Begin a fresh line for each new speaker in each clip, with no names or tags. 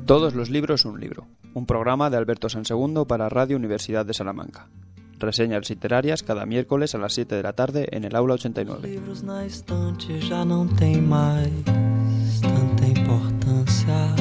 Todos los libros un libro, un programa de Alberto Sansegundo para Radio Universidad de Salamanca. Reseñas literarias cada miércoles a las 7 de la tarde en el aula 89.
Livros na estante já não tem mais tanta importância.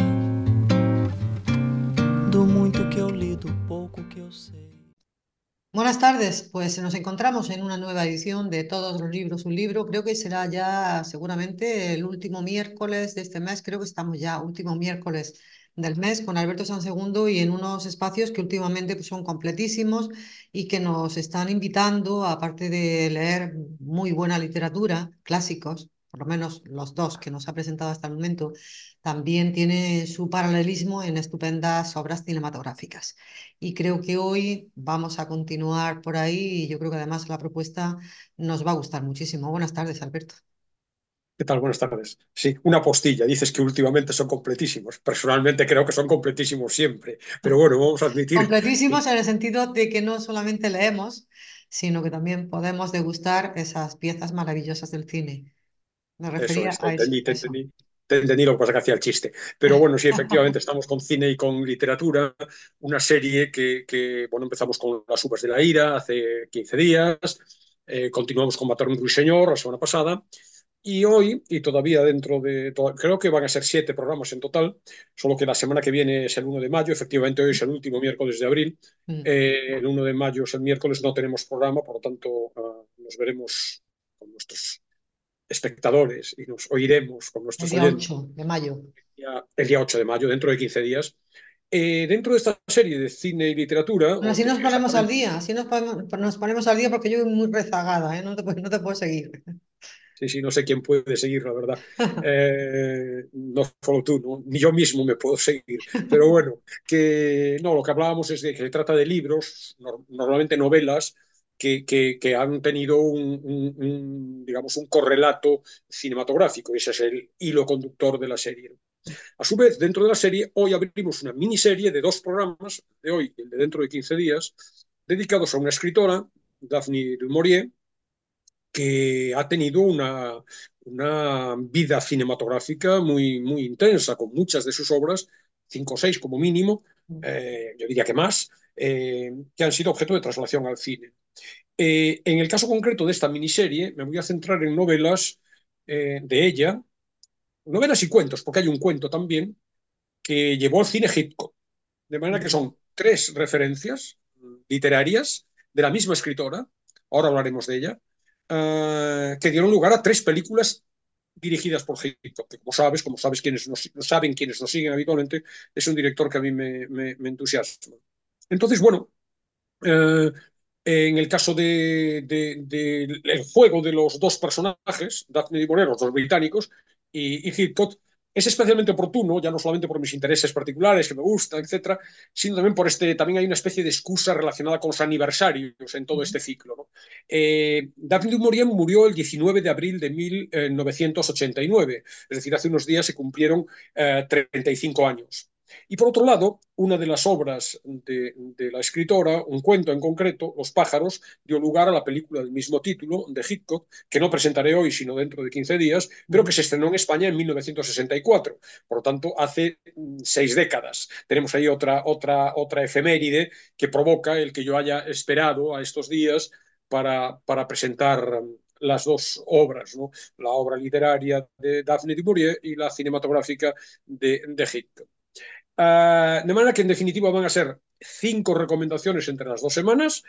Do muito que eu li, do pouco que eu sei.
Buenas tardes, pues nos encontramos en una nueva edición de Todos los libros un libro. Creo que será ya seguramente el último miércoles de este mes. Creo que estamos ya último miércoles del mes con Alberto Sansegundo y en unos espacios que últimamente pues, son completísimos y que nos están invitando, aparte de leer muy buena literatura, clásicos, por lo menos los dos que nos ha presentado hasta el momento, también tiene su paralelismo en estupendas obras cinematográficas. Y creo que hoy vamos a continuar por ahí y yo creo que además la propuesta nos va a gustar muchísimo. Buenas tardes, Alberto.
¿Qué tal? Buenas tardes. Sí, una postilla. Dices que últimamente son completísimos. Personalmente creo que son completísimos siempre. Pero bueno, vamos a admitir.
Completísimos en el sentido de que no solamente leemos, sino que también podemos degustar esas piezas maravillosas del cine. Me
Eso
refería
es, te
a eso.
entendí, te entendí. Te entendí lo que pasa que hacía el chiste. Pero bueno, sí, efectivamente, estamos con cine y con literatura. Una serie bueno, empezamos con Las uvas de la ira hace 15 días. Continuamos con Matar un ruiseñor la semana pasada. Y hoy, y todavía creo que van a ser 7 programas en total, solo que la semana que viene es el 1 de mayo, efectivamente hoy es el último miércoles de abril, el 1 de mayo es el miércoles, no tenemos programa, por lo tanto nos veremos con nuestros espectadores y nos oiremos con
El
nuestros
día
oyentes
8 de mayo.
el día 8 de mayo, dentro de 15 días. Dentro de esta serie de cine y literatura,
Bueno,
o
así
de
nos ponemos al
exactamente.
día, nos ponemos al día porque yo voy muy rezagada, ¿eh? No te puedo seguir.
Sí, sí, no sé quién puede seguir, la verdad. No solo tú, ¿no? Ni yo mismo me puedo seguir. Pero bueno, que no, lo que hablábamos es de que se trata de libros, normalmente novelas, que han tenido digamos, un correlato cinematográfico. Y ese es el hilo conductor de la serie. A su vez, dentro de la serie, hoy abrimos una miniserie de 2 programas, de hoy y el de dentro de 15 días, dedicados a una escritora, Daphne du Maurier, que ha tenido una vida cinematográfica muy, muy intensa, con muchas de sus obras, 5 o 6 como mínimo, yo diría que más, que han sido objeto de traslación al cine. En el caso concreto de esta miniserie, me voy a centrar en novelas de ella, novelas y cuentos, porque hay un cuento también que llevó al cine Hitchcock. De manera que son 3 referencias literarias de la misma escritora, ahora hablaremos de ella, que dieron lugar a 3 películas dirigidas por Hitchcock, que como sabes quienes saben quienes nos siguen habitualmente, es un director que a mí me entusiasma. Entonces, bueno, en el caso el juego de los 2 personajes, Daphne y Bonero, los 2 británicos, y Hitchcock, es especialmente oportuno, ya no solamente por mis intereses particulares, que me gustan, etcétera, sino también también hay una especie de excusa relacionada con los aniversarios en todo este ciclo, ¿no? Daphne du Maurier murió el 19 de abril de 1989, es decir, hace unos días se cumplieron 35 años. Y por otro lado, una de las obras de la escritora, un cuento en concreto, Los pájaros, dio lugar a la película del mismo título de Hitchcock, que no presentaré hoy, sino dentro de 15 días, pero que se estrenó en España en 1964. Por lo tanto, hace 6 décadas. Tenemos ahí otra efeméride que provoca el que yo haya esperado a estos días para presentar las 2 obras, ¿no? La obra literaria de Daphne du Maurier y la cinematográfica de Hitchcock. De manera que en definitiva van a ser 5 recomendaciones entre las 2 semanas.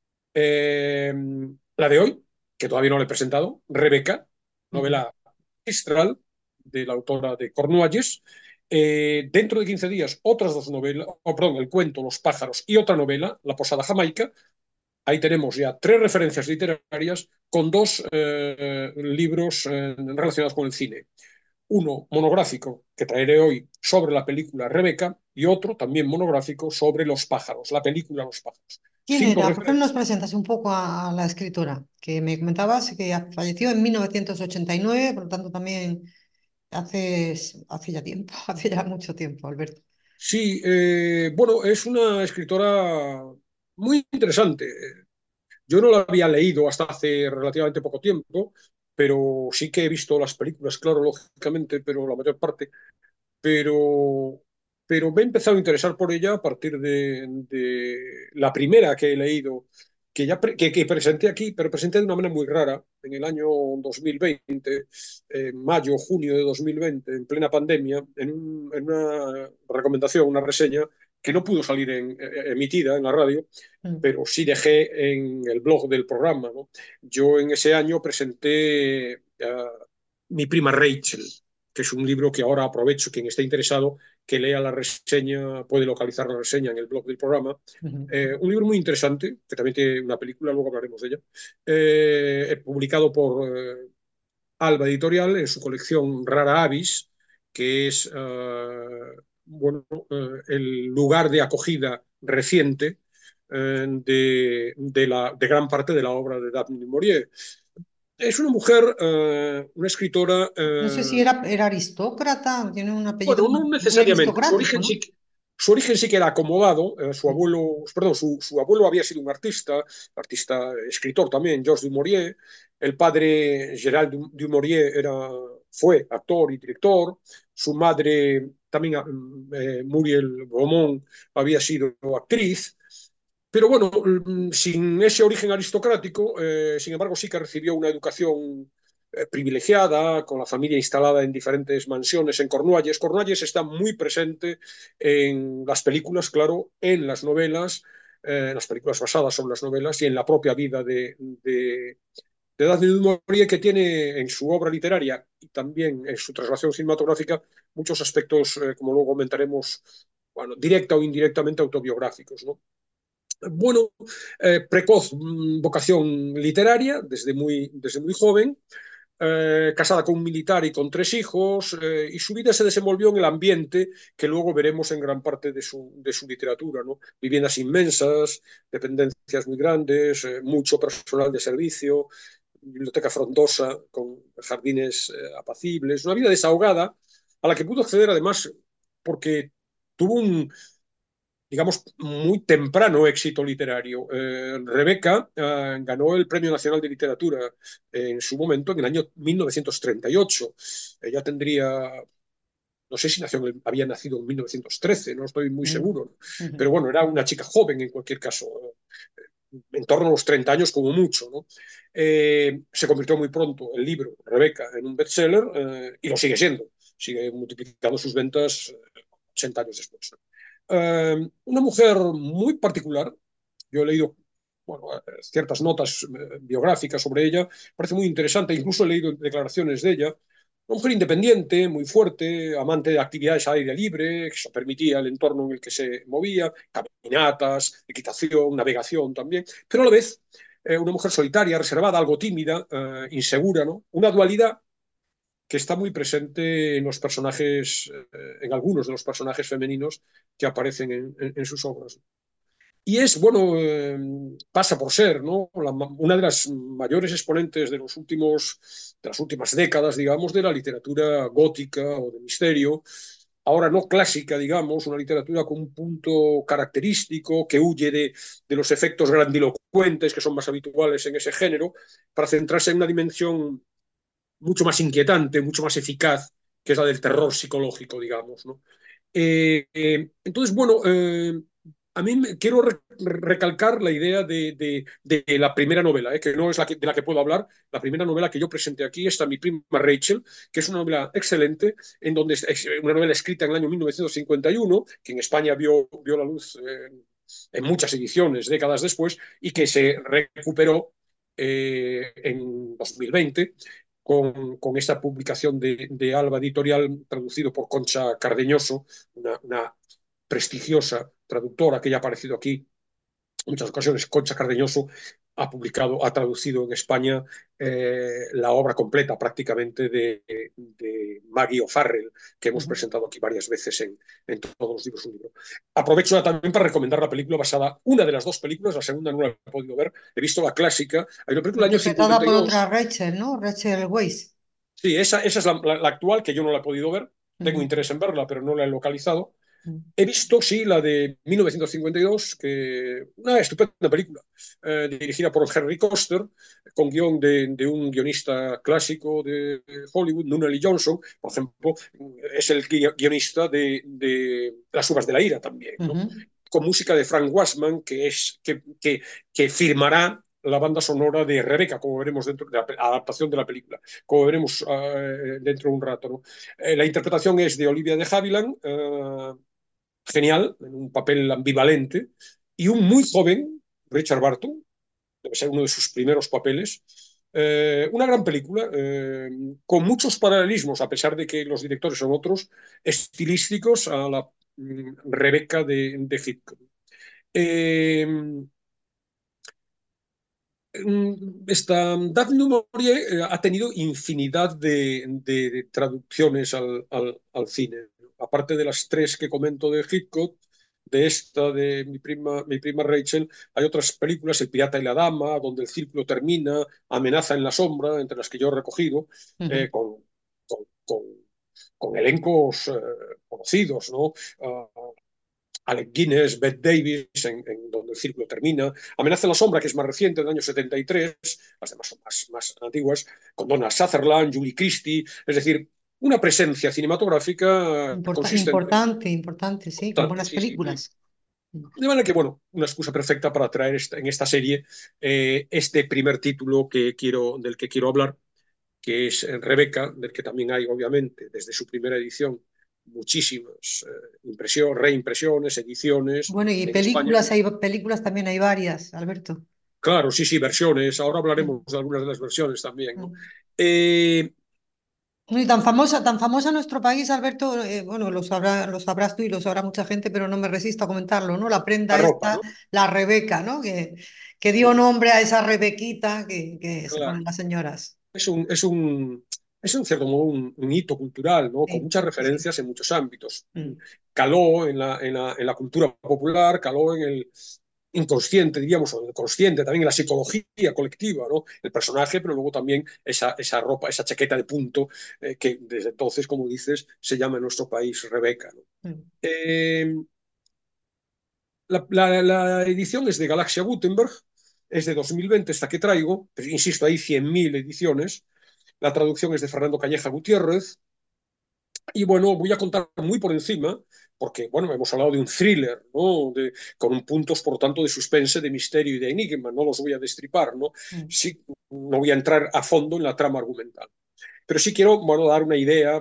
La de hoy, que todavía no le he presentado, Rebeca, novela magistral de la autora de Cornualles. Dentro de 15 días, otras 2 novelas, perdón, el cuento Los pájaros y otra novela, La posada jamaica. Ahí tenemos ya 3 referencias literarias con 2 libros relacionados con el cine. Uno monográfico que traeré hoy sobre la película Rebeca y otro también monográfico sobre Los pájaros, la película Los pájaros.
¿Quién
5
era? ¿Por qué no nos
referencias.
presentas un poco a la escritora? Que me comentabas que falleció en 1989, por lo tanto también hace, hace ya tiempo, hace ya mucho tiempo, Alberto.
Sí, bueno, es una escritora muy interesante. Yo no la había leído hasta hace relativamente poco tiempo, pero sí que he visto las películas, claro, lógicamente, pero la mayor parte. Pero pero me he empezado a interesar por ella a partir de la primera que he leído, que presenté aquí, pero presenté de una manera muy rara, en el año 2020, mayo, junio de 2020, en plena pandemia, en una recomendación, una reseña, que no pudo salir emitida en la radio,
Mm.
pero sí dejé en el blog del programa, ¿no? Yo en ese año presenté Mi prima Rachel, que es un libro que ahora aprovecho, quien esté interesado, que lea la reseña, puede localizar la reseña en el blog del programa.
Ujú.
Un libro muy interesante, que también tiene una película, luego hablaremos de ella, publicado por Alba Editorial en su colección Rara Avis, que es bueno, el lugar de acogida reciente de gran parte de la obra de Daphne du Maurier. Es una mujer, una escritora,
No sé si era aristócrata, tiene un apellido
bueno, no
muy
necesariamente.
aristocrático, ¿no?
Su origen sí que era acomodado. Su
Mm.
abuelo, perdón, su abuelo había sido un artista, escritor también, Georges Dumouriez. El padre, Gerald Dumouriez, fue actor y director. Su madre, también Muriel Beaumont, había sido actriz. Pero bueno, sin ese origen aristocrático, sin embargo, sí que recibió una educación privilegiada, con la familia instalada en diferentes mansiones en Cornualles. Cornualles está muy presente en las películas, claro, en las películas basadas sobre las novelas y en la propia vida de Daphne du Maurier, que tiene en su obra literaria y también en su traslación cinematográfica muchos aspectos, como luego comentaremos, bueno, directa o indirectamente autobiográficos, ¿no? Bueno, precoz vocación literaria desde muy joven, casada con un militar y con 3 hijos, y su vida se desenvolvió en el ambiente que luego veremos en gran parte de su literatura, ¿no? Viviendas inmensas, dependencias muy grandes, mucho personal de servicio, biblioteca frondosa con jardines apacibles, una vida desahogada a la que pudo acceder además porque tuvo un, digamos, muy temprano éxito literario. Rebeca ganó el Premio Nacional de Literatura en su momento, en el año 1938. Ella tendría, no sé si había nacido en 1913, no estoy muy
Mm.
seguro,
Ujú.
pero bueno, era una chica joven en cualquier caso, en torno a los 30 años como mucho, ¿no? Se convirtió muy pronto el libro, Rebeca, en un bestseller y lo sigue siendo. Sigue multiplicando sus ventas 80 años después. Una mujer muy particular. Yo he leído, bueno, ciertas notas biográficas sobre ella, parece muy interesante, incluso he leído declaraciones de ella. Una mujer independiente, muy fuerte, amante de actividades al aire libre, que se permitía el entorno en el que se movía, caminatas, equitación, navegación también, pero a la vez una mujer solitaria, reservada, algo tímida, insegura, ¿no? Una dualidad que está muy presente en algunos de los personajes femeninos que aparecen en sus obras. Y bueno, pasa por ser, ¿no? Una de las mayores exponentes de las últimas décadas, digamos, de la literatura gótica o de misterio. Ahora no clásica, digamos, una literatura con un punto característico que huye de los efectos grandilocuentes que son más habituales en ese género, para centrarse en una dimensión mucho más inquietante, mucho más eficaz, que es la del terror psicológico, digamos, ¿no? Entonces, bueno, a mí quiero recalcar la idea de la primera novela, que no es de la que puedo hablar. La primera novela que yo presenté aquí está Mi prima Rachel, que es una novela excelente, es una novela escrita en el año 1951, que en España vio la luz en muchas ediciones décadas después y que se recuperó en 2020 con esta publicación de Alba Editorial, traducido por Concha Cardeñoso, una prestigiosa traductora que ya ha aparecido aquí en muchas ocasiones. Concha Cardeñoso ha traducido en España la obra completa prácticamente de Maggie O'Farrell, que hemos
Ujú.
presentado aquí varias veces en todos los libros un libro. Aprovecho también para recomendar la película basada, una de las 2 películas, la segunda no la he podido ver, he visto la clásica, hay una película del año
Interpretada por otra
52.
Rachel, ¿no? Rachel Weisz.
Sí, esa es la actual, que yo no la he podido ver. Tengo
Ujú.
interés en verla, pero no la he localizado.
Mm.
He visto, sí, la de 1952, una estupenda película, dirigida por Henry Koster, con guión de un guionista clásico de Hollywood, Nunnally Johnson, por ejemplo, es el guionista de Las uvas de la ira también, ¿no?
Ujú.
Con música de Frank Wassman, que firmará la banda sonora de Rebeca, como veremos dentro de la adaptación de la película, como veremos dentro de un rato, ¿no? La interpretación es de Olivia de Havilland, genial, en un papel ambivalente, y un muy joven, Richard Barton, debe ser uno de sus primeros papeles. Una gran película, con muchos paralelismos, a pesar de que los directores son otros, estilísticos a la Rebeca de Hitchcock. Eh, Daphne du Maurier ha tenido infinidad de traducciones al cine. Aparte de las tres que comento de Hitchcock, de esta, de mi prima Rachel, hay otras películas, El pirata y la dama, Donde el círculo termina, Amenaza en la sombra, entre las que yo he recogido,
Ujú.
con, con, con elencos conocidos, ¿no? Uh, Alec Guinness, Bette Davis, en Donde el círculo termina, Amenaza en la sombra, que es más reciente, del año 73, las demás son más antiguas, con Donna Sutherland, Julie Christie, es decir, una presencia cinematográfica consistente.
Importante, importante, sí, con
Importante,
buenas
sí, sí.
películas.
De manera que, bueno, una excusa perfecta para traer en esta serie este primer título del que quiero hablar, que es Rebeca, del que también hay, obviamente, desde su primera edición, muchísimas reimpresiones, ediciones
Bueno, y
en España.
películas también hay varias, Alberto.
Claro, sí, sí, versiones. Ahora hablaremos
Mm.
de algunas de las versiones también, ¿no?
Mm.
Eh,
Y tan famosa en nuestro país, Alberto, bueno, lo sabrás tú y lo sabrá mucha gente, pero no me resisto a comentarlo, ¿no? La
la
prenda
ropa,
esta,
¿no?
la Rebeca, ¿no? Que dio
Sí,
nombre a esa Rebequita que se
claro.
ponen las señoras.
Es un, es un, es en cierto modo un hito cultural, ¿no? Con
Sí,
muchas
sí.
referencias en muchos ámbitos.
Mm.
Caló en la cultura popular, caló en el inconsciente, diríamos, o en el consciente, también en la psicología colectiva, ¿no? El personaje, pero luego también esa ropa, esa chaqueta de punto, que desde entonces, como dices, se llama en nuestro país Rebeca, ¿no?
Mm.
Eh, la edición es de Galaxia Gutenberg, es de 2020 esta que traigo, pero insisto, hay 100.000 ediciones. La traducción es de Fernando Calleja Gutiérrez. Y bueno, voy a contar muy por encima, porque bueno, hemos hablado de un thriller, ¿no? Con puntos, por tanto, de suspense, de misterio y de enigma. No los voy a destripar, ¿no?
Mm.
Sí, no voy a entrar a fondo en la trama argumental. Pero sí quiero, bueno, dar una idea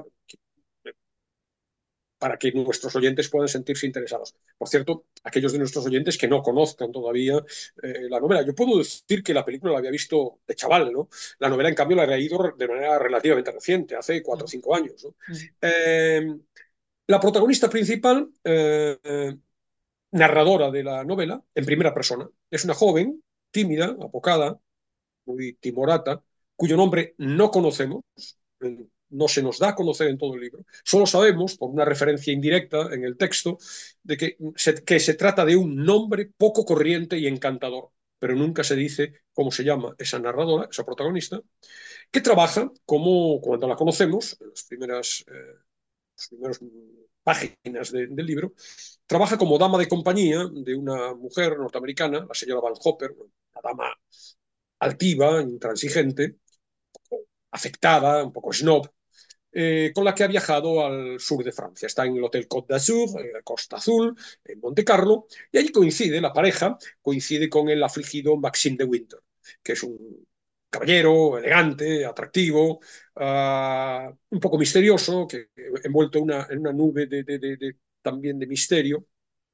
para que nuestros oyentes puedan sentirse interesados. Por cierto, aquellos de nuestros oyentes que no conozcan todavía la novela. Yo puedo decir que la película la había visto de chaval, ¿no? La novela, en cambio, la he leído de manera relativamente reciente, hace 4 o 5 años, ¿no?
Mm.
Eh, la protagonista principal, narradora de la novela, en primera persona, es una joven, tímida, apocada, muy timorata, cuyo nombre no conocemos, no se nos da a conocer en todo el libro. Solo sabemos, por una referencia indirecta en el texto, de que se trata de un nombre poco corriente y encantador, pero nunca se dice cómo se llama esa narradora, esa protagonista, que trabaja como, cuando la conocemos, en las primeras páginas del libro, trabaja como dama de compañía de una mujer norteamericana, la señora Van Hopper, una dama altiva, intransigente, afectada, un poco snob, con la que ha viajado al sur de Francia. Está en el Hotel Côte d'Azur, en la Costa Azul, en Monte Carlo, y allí la pareja coincide con el afligido Maxime de Winter, que es un caballero elegante, atractivo, un poco misterioso, que envuelto en una nube también de misterio.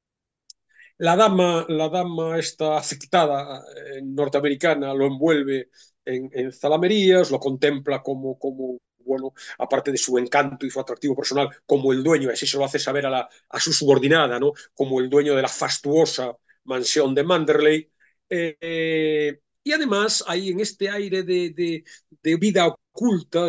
La dama está afectada norteamericana, lo envuelve en zalamerías, lo contempla como, bueno, aparte de su encanto y su atractivo personal, como el dueño, y así se lo hace saber a su subordinada, ¿no? Como el dueño de la fastuosa mansión de Manderley. Y además hay en este aire de vida oculta,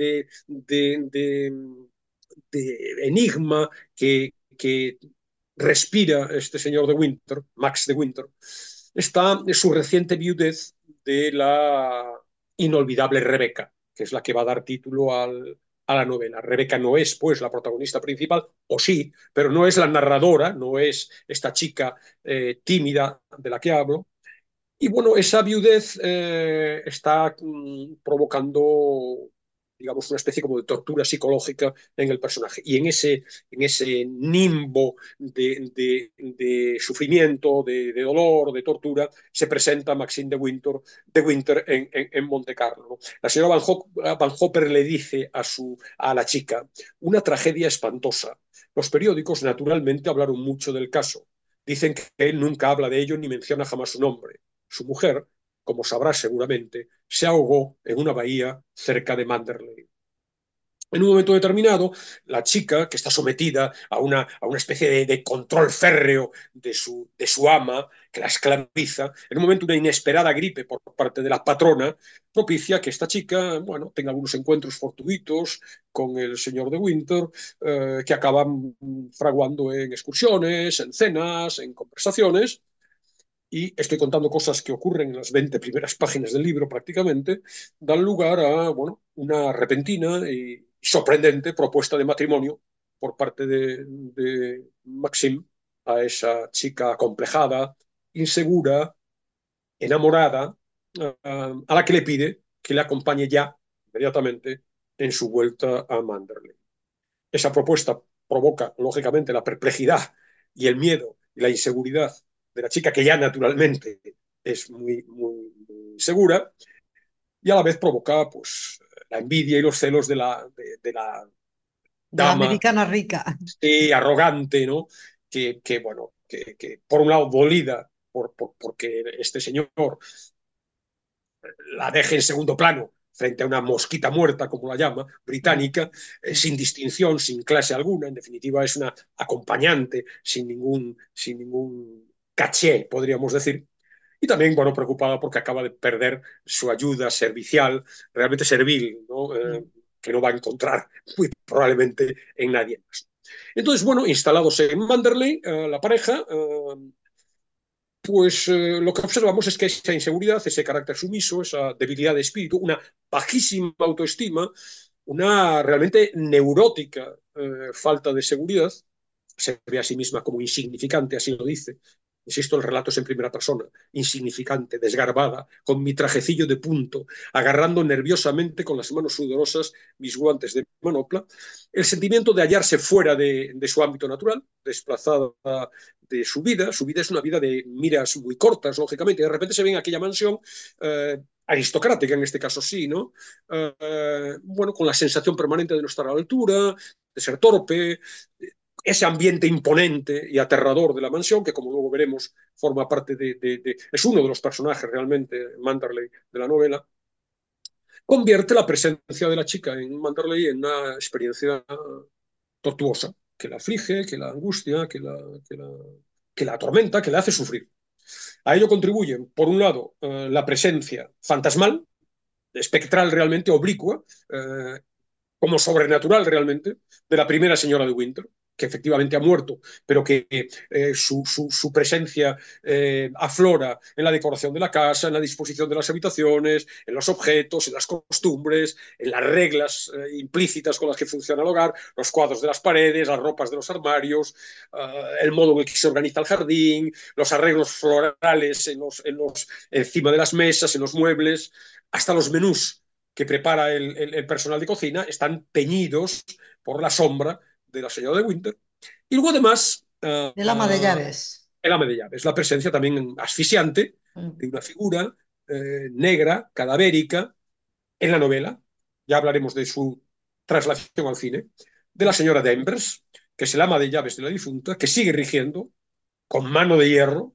de enigma que respira este señor de Winter, Max de Winter, está su reciente viudez de la inolvidable Rebeca, que es la que va a dar título a la novela. Rebeca no es, pues, la protagonista principal, o sí, pero no es la narradora, no es esta chica tímida de la que hablo. Y bueno, esa viudez está provocando, digamos, una especie como de tortura psicológica en el personaje. Y en ese nimbo de sufrimiento, de dolor, de tortura, se presenta Maxine de Winter en Monte Carlo, ¿no? La señora Van Hopper le dice a la chica, una tragedia espantosa. Los periódicos, naturalmente, hablaron mucho del caso. Dicen que él nunca habla de ello ni menciona jamás su nombre. Su mujer, como sabrás seguramente, se ahogó en una bahía cerca de Manderley. En un momento determinado, la chica, que está sometida a una especie de control férreo de su ama, que la esclaviza, en un momento una inesperada gripe por parte de la patrona, propicia que esta chica, bueno, tenga algunos encuentros fortuitos con el señor de Winter, que acaban fraguando en excursiones, en cenas, en conversaciones, y estoy contando cosas que ocurren en las 20 primeras páginas del libro prácticamente, dan lugar a, bueno, una repentina y sorprendente propuesta de matrimonio por parte de Maxim a esa chica acomplejada, insegura, enamorada, a la que le pide que le acompañe ya, inmediatamente, en su vuelta a Manderley. Esa propuesta provoca, lógicamente, la perplejidad y el miedo y la inseguridad de la chica, que ya naturalmente es muy segura, y a la vez provoca pues, la envidia y los celos de la
De la
dama
americana rica.
arrogante, ¿no? Bueno, que por un lado dolida porque este señor la deje en segundo plano frente a una mosquita muerta, como la llama, británica, sin distinción, sin clase alguna. En definitiva, es una acompañante sin ningún caché, podríamos decir. Y también, bueno, preocupada porque acaba de perder su ayuda servicial, realmente servil, ¿no? Que no va a encontrar muy probablemente en nadie más. Entonces, bueno, instalados en Manderley, la pareja pues lo que observamos es que esa inseguridad, ese carácter sumiso, esa debilidad de espíritu, una bajísima autoestima, una realmente neurótica falta de seguridad, se ve a sí misma como insignificante, así lo dice. Insisto, el relato es en primera persona, insignificante, desgarbada, con mi trajecillo de punto, agarrando nerviosamente con las manos sudorosas mis guantes de manopla, el sentimiento de hallarse fuera de su ámbito natural, desplazada de su vida. Su vida es una vida de miras muy cortas, lógicamente, y de repente se ve en aquella mansión aristocrática, en este caso sí, ¿no? Bueno, con la sensación permanente de no estar a la altura, de ser torpe, ese ambiente imponente y aterrador de la mansión, que como luego veremos forma parte es uno de los personajes realmente, Manderley, de la novela, convierte la presencia de la chica en Manderley en una experiencia tortuosa, que la aflige, que la angustia, que la atormenta, que la hace sufrir. A ello contribuyen, por un lado, la presencia fantasmal, espectral realmente, oblicua, como sobrenatural realmente, de la primera señora de Winter, que efectivamente ha muerto, pero que su presencia aflora en la decoración de la casa, en la disposición de las habitaciones, en los objetos, en las costumbres, en las reglas implícitas con las que funciona el hogar, los cuadros de las paredes, las ropas de los armarios, el modo en el que se organiza el jardín, los arreglos florales encima de las mesas, en los muebles, hasta los menús que prepara el personal de cocina están teñidos por la sombra de la señora de Winter. Y luego además
El ama de llaves.
el ama de llaves, la presencia también asfixiante de una figura negra, cadavérica, en la novela, ya hablaremos de su traslación al cine, de la señora Danvers, que es el ama de llaves de la difunta, que sigue rigiendo con mano de hierro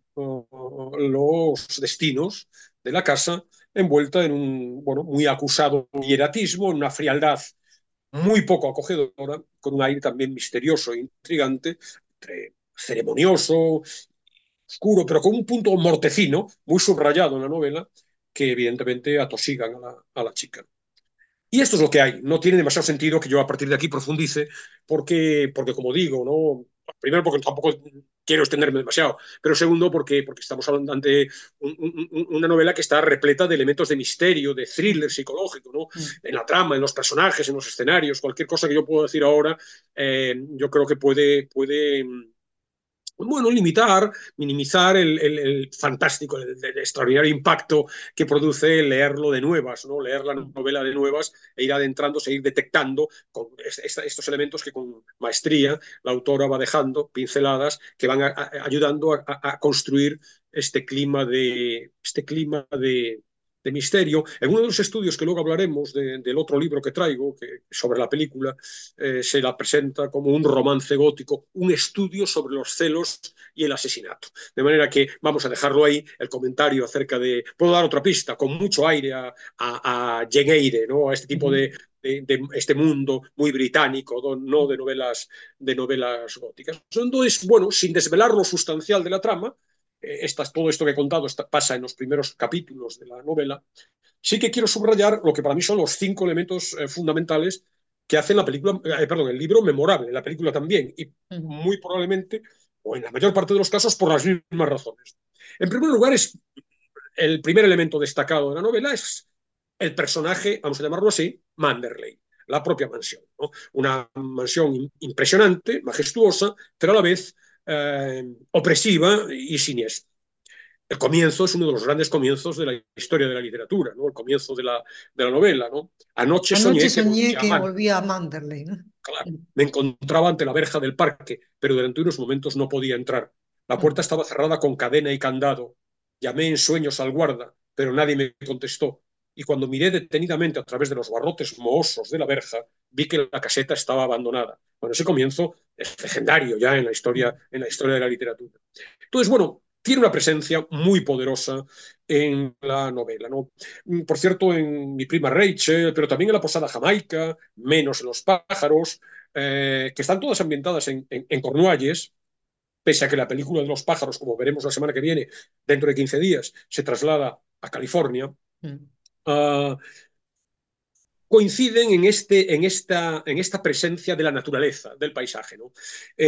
los destinos de la casa, envuelta en un bueno, muy acusado hieratismo, en una frialdad muy poco acogedora, con un aire también misterioso e intrigante, ceremonioso, oscuro, pero con un punto mortecino, muy subrayado en la novela, que evidentemente atosigan a la chica. Y esto es lo que hay. No tiene demasiado sentido que yo a partir de aquí profundice, porque como digo, ¿no? Primero porque tampoco quiero extenderme demasiado, pero segundo porque estamos hablando ante una novela que está repleta de elementos de misterio, de thriller psicológico, ¿no? En la trama, en los personajes, en los escenarios, cualquier cosa que yo pueda decir ahora, yo creo que puede bueno, limitar, minimizar el fantástico, el extraordinario impacto que produce leerlo de nuevas, ¿no? Leer la novela de nuevas e ir adentrándose, ir detectando con estos elementos que con maestría la autora va dejando, pinceladas, que van ayudando a construir este clima de misterio. En uno de los estudios que luego hablaremos del otro libro que traigo, sobre la película, se la presenta como un romance gótico, un estudio sobre los celos y el asesinato. De manera que vamos a dejarlo ahí, el comentario acerca de... Puedo dar otra pista, con mucho aire a Jane Eyre, ¿no? A este tipo de este mundo muy británico, no de novelas góticas. Entonces, bueno, sin desvelar lo sustancial de la trama, todo esto que he contado pasa en los primeros capítulos de la novela. Sí que quiero subrayar lo que para mí son los 5 elementos fundamentales que hacen el libro memorable, la película también, y muy probablemente, o en la mayor parte de los casos, por las mismas razones. En primer lugar, el primer elemento destacado de la novela es el personaje, vamos a llamarlo así, Manderley, la propia mansión, ¿no? Una mansión impresionante, majestuosa, pero a la vez opresiva y siniestra. El comienzo es uno de los grandes comienzos de la historia de la literatura, ¿no? El comienzo de la novela, ¿no? Anoche
Anoche
soñé que
soñé
volvía a
que
Man.
volvía a Manderley, ¿no?
Claro, me encontraba ante la verja del parque, pero durante unos momentos no podía entrar. La puerta estaba cerrada con cadena y candado. Llamé en sueños al guarda, pero nadie me contestó. Y cuando miré detenidamente a través de los barrotes mohosos de la verja, vi que la caseta estaba abandonada. Bueno, ese comienzo es legendario ya en la historia de la literatura. Entonces, bueno, tiene una presencia muy poderosa en la novela, ¿no? Por cierto, en Mi prima Rachel, pero también en La posada Jamaica, Menos en los pájaros, que están todas ambientadas en Cornualles, pese a que la película de los pájaros, como veremos la semana que viene, dentro de 15 días, se traslada a California. Uh, coinciden en esta presencia de la naturaleza, del paisaje, ¿no?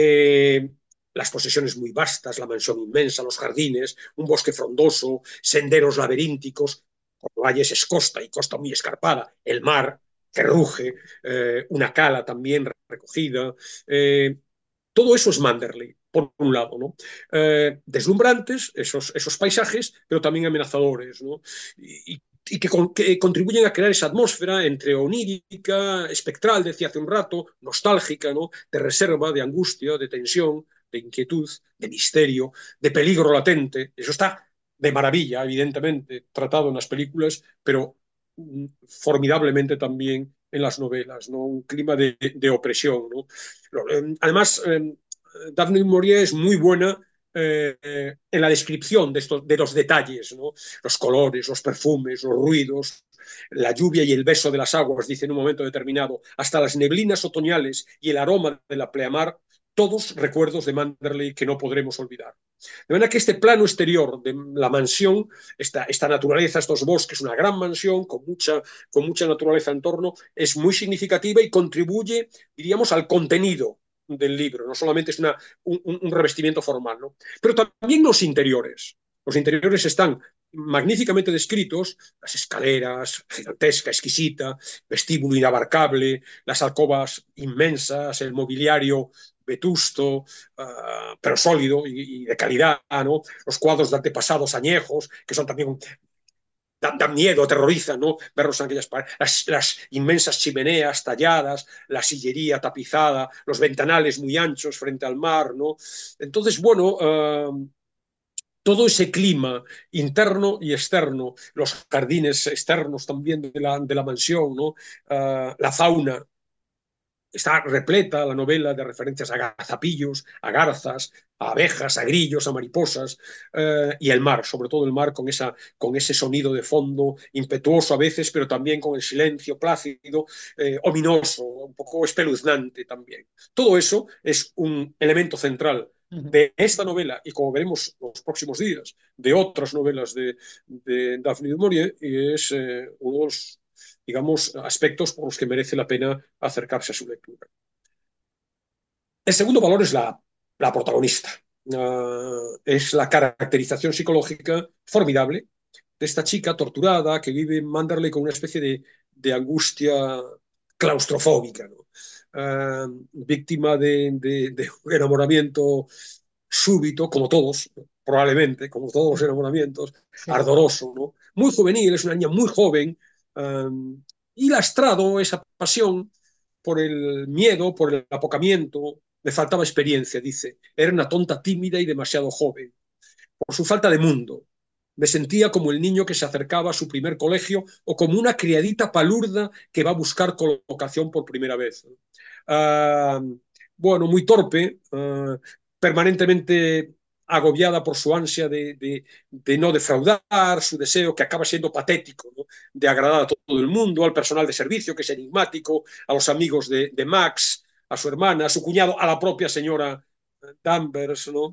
Las posesiones muy vastas, la mansión inmensa, los jardines, un bosque frondoso, senderos laberínticos, Cornualles es costa y costa muy escarpada, el mar que ruge, una cala también recogida. Todo eso es Manderley, por un lado, ¿no? Deslumbrantes, esos paisajes, pero también amenazadores, ¿no? Y que contribuyen a crear esa atmósfera entre onírica, espectral, decía hace un rato, nostálgica, ¿no? De reserva, de angustia, de tensión, de inquietud, de misterio, de peligro latente. Eso está de maravilla, evidentemente, tratado en las películas, pero formidablemente también en las novelas, ¿no? Un clima de opresión, ¿no? Además, Daphne du Maurier es muy buena en la descripción de los detalles, ¿no? Los colores, los perfumes, los ruidos, la lluvia y el beso de las aguas, dice en un momento determinado, hasta las neblinas otoñales y el aroma de la pleamar, todos recuerdos de Manderley que no podremos olvidar. De manera que este plano exterior de la mansión, esta naturaleza, estos bosques, una gran mansión con mucha naturaleza en torno, es muy significativa y contribuye, diríamos, al contenido del libro. No solamente es un revestimiento formal, ¿no? Pero también los interiores. Los interiores están magníficamente descritos, las escaleras, gigantesca, exquisita, vestíbulo inabarcable, las alcobas inmensas, el mobiliario vetusto, pero sólido y de calidad, ¿no? Los cuadros de antepasados añejos, que son también dan miedo, aterrorizan, ¿no? Verlos en aquellas paredes, las inmensas chimeneas talladas, la sillería tapizada, los ventanales muy anchos frente al mar, ¿no? Entonces, bueno, todo ese clima interno y externo, los jardines externos también de la mansión, ¿no? La fauna, está repleta la novela de referencias a gazapillos, a garzas, a abejas, a grillos, a mariposas, y el mar, sobre todo el mar con ese sonido de fondo, impetuoso a veces, pero también con el silencio plácido, ominoso, un poco espeluznante también. Todo eso es un elemento central de esta novela y, como veremos los próximos días, de otras novelas de Daphne du Maurier, y es uno de los, digamos, aspectos por los que merece la pena acercarse a su lectura. El segundo valor es la protagonista, es la caracterización psicológica formidable de esta chica torturada que vive en Manderley con una especie de angustia claustrofóbica, ¿no? Víctima de un enamoramiento súbito, como todos, ¿no? Probablemente, como todos los enamoramientos,
Sí,
ardoroso, ¿no? Muy juvenil, es una niña muy joven, y lastrado esa pasión por el miedo, por el apocamiento. Le faltaba experiencia, dice. Era una tonta tímida y demasiado joven. Por su falta de mundo. Me sentía como el niño que se acercaba a su primer colegio o como una criadita palurda que va a buscar colocación por primera vez. Uh, bueno, muy torpe, permanentemente agobiada por su ansia de no defraudar, su deseo que acaba siendo patético, ¿no? De agradar a todo el mundo, al personal de servicio que es enigmático, a los amigos de Max, a su hermana, a su cuñado, a la propia señora Danvers, ¿no?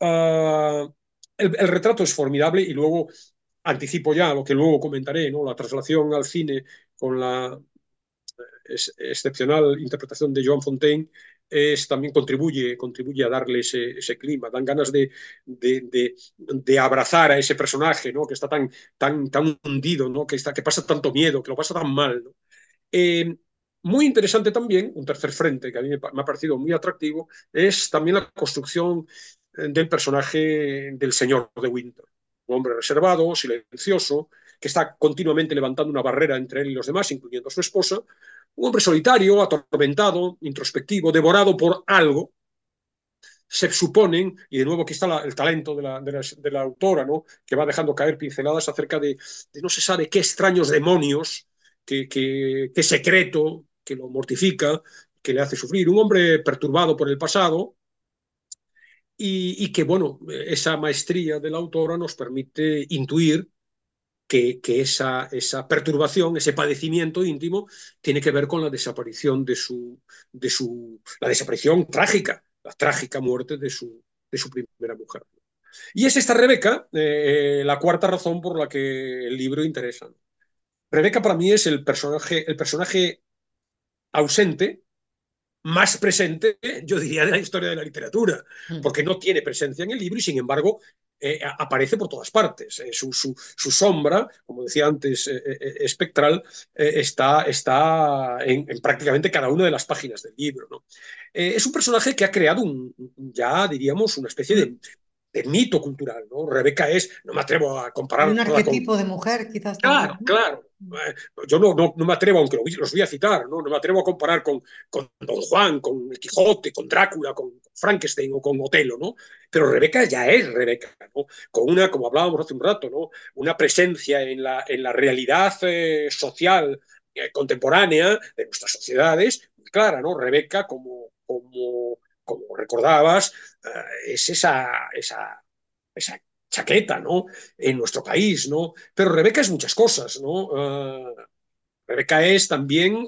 El retrato es formidable y luego anticipo ya lo que luego comentaré, ¿no? La traslación al cine con la excepcional interpretación de Joan Fontaine también contribuye a darle ese clima, dan ganas de abrazar a ese personaje, ¿no? Que está tan hundido, ¿no? Que pasa tanto miedo, que lo pasa tan mal, ¿no? Eh, Muy interesante también, un tercer frente que a mí me ha parecido muy atractivo, es también la construcción del personaje del señor de Winter. Un hombre reservado, silencioso, que está continuamente levantando una barrera entre él y los demás, incluyendo a su esposa. Un hombre solitario, atormentado, introspectivo, devorado por algo. Se suponen, y de nuevo aquí está el talento de la autora, ¿no? Que va dejando caer pinceladas acerca de no se sabe qué extraños demonios, qué secreto que lo mortifica, que le hace sufrir. Un hombre perturbado por el pasado, y que, bueno, esa maestría de la autora nos permite intuir que esa perturbación, ese padecimiento íntimo, tiene que ver con la desaparición la desaparición trágica, la trágica muerte de su primera mujer. Y es esta Rebeca la cuarta razón por la que el libro interesa. Rebeca para mí es el personaje ausente, más presente, yo diría, de la historia de la literatura,
mm,
porque no tiene presencia en el libro y, sin embargo, aparece por todas partes. Su sombra, como decía antes, espectral, está en prácticamente cada una de las páginas del libro, ¿no? Es un personaje que ha creado ya diríamos, una especie
mm.
de mito cultural, ¿no? Rebeca no me atrevo a
Y un
compararla con.
arquetipo de mujer quizás también,
Claro,
¿no?
claro. Yo no me atrevo, aunque los voy a citar, no me atrevo a comparar con Don Juan, con el Quijote, con Drácula, con Frankenstein o con Otelo, ¿no? Pero Rebeca ya es Rebeca, ¿no? Con como hablábamos hace un rato, ¿no? Una presencia en la realidad social contemporánea de nuestras sociedades muy clara, ¿no? Rebeca, como recordabas, es esa chaqueta, ¿no? En nuestro país, ¿no? Pero Rebeca es muchas cosas, ¿no? Rebeca es también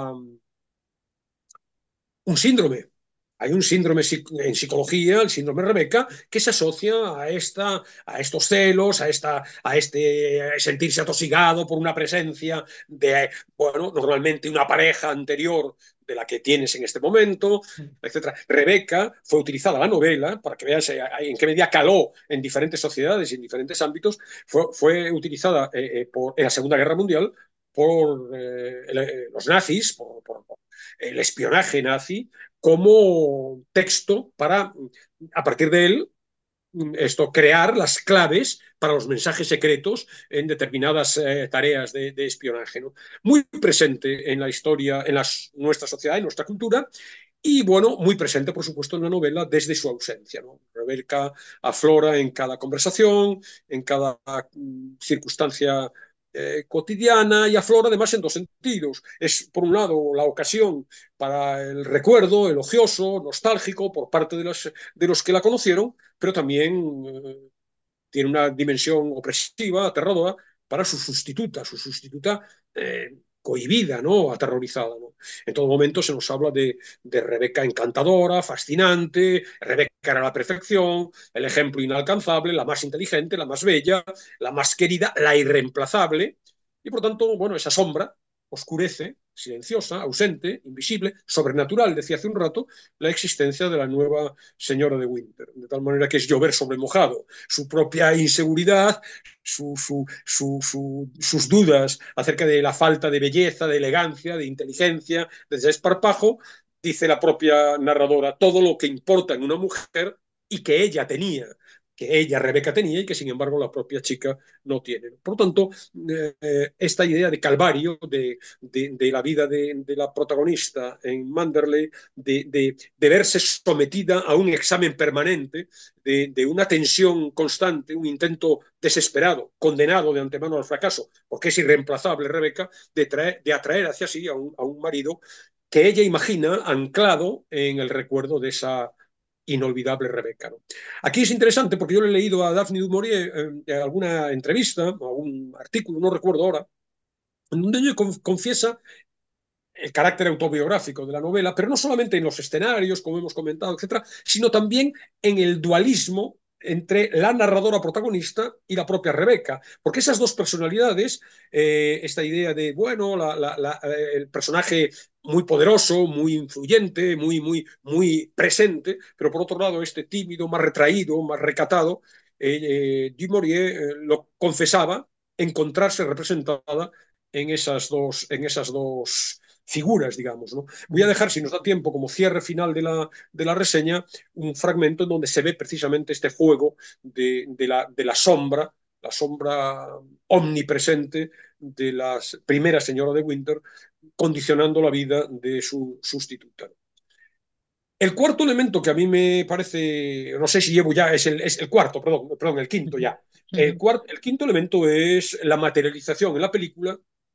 un síndrome. Hay un síndrome en psicología, el síndrome Rebeca, que se asocia a estos celos, a este sentirse atosigado por una presencia de, bueno, normalmente una pareja anterior de la que tienes en este momento,
Mm.
etcétera. Rebeca fue utilizada la novela, para que veas en qué medida caló en diferentes sociedades y en diferentes ámbitos, fue utilizada en la Segunda Guerra Mundial por los nazis, por el espionaje nazi, como texto para, a partir de él, crear las claves para los mensajes secretos en determinadas tareas de espionaje, ¿no? Muy presente en la historia, en nuestra sociedad, en nuestra cultura, y bueno, muy presente, por supuesto, en la novela desde su ausencia, ¿no? Rebeca aflora en cada conversación, en cada circunstancia cotidiana, y aflora además en dos sentidos. Es, por un lado, la ocasión para el recuerdo elogioso, nostálgico, por parte de los que la conocieron, pero también tiene una dimensión opresiva, aterradora, para su sustituta cohibida, ¿no? Aterrorizada, ¿no? En todo momento se nos habla de Rebeca encantadora, fascinante. Rebeca era la perfección, el ejemplo inalcanzable, la más inteligente, la más bella, la más querida, la irreemplazable, y por tanto, bueno, esa sombra oscurece, silenciosa, ausente, invisible, sobrenatural, decía hace un rato, la existencia de la nueva señora de Winter. De tal manera que es llover sobre mojado. Su propia inseguridad, sus dudas acerca de la falta de belleza, de elegancia, de inteligencia, de desparpajo, dice la propia narradora, todo lo que importa en una mujer y que ella tenía, que ella, Rebeca, tenía y que sin embargo la propia chica no tiene. Por lo tanto, esta idea de calvario de la vida de la protagonista en Manderley, de verse sometida a un examen permanente, de una tensión constante, un intento desesperado, condenado de antemano al fracaso, porque es irreemplazable Rebeca, de atraer hacia sí a un marido que ella imagina anclado en el recuerdo de esa inolvidable Rebeca, ¿no? Aquí es interesante porque yo le he leído a Daphne du Maurier alguna entrevista, algún artículo, no recuerdo ahora, en donde ella confiesa el carácter autobiográfico de la novela, pero no solamente en los escenarios, como hemos comentado, etcétera, sino también en el dualismo entre la narradora protagonista y la propia Rebeca, porque esas dos personalidades, esta idea de, bueno, el personaje muy poderoso, muy influyente, muy presente, pero por otro lado este tímido, más retraído, más recatado, Du Maurier lo confesaba, encontrarse representada en esas dos figuras, digamos, ¿no? Voy a dejar, si nos da tiempo, como cierre final de la reseña, un fragmento en donde se ve precisamente este juego de la sombra omnipresente de la primera señora de Winter, condicionando la vida de su sustituta. El cuarto elemento que a mí me parece, no sé si llevo ya, es el cuarto, perdón, el quinto ya. El quinto elemento es la materialización en la película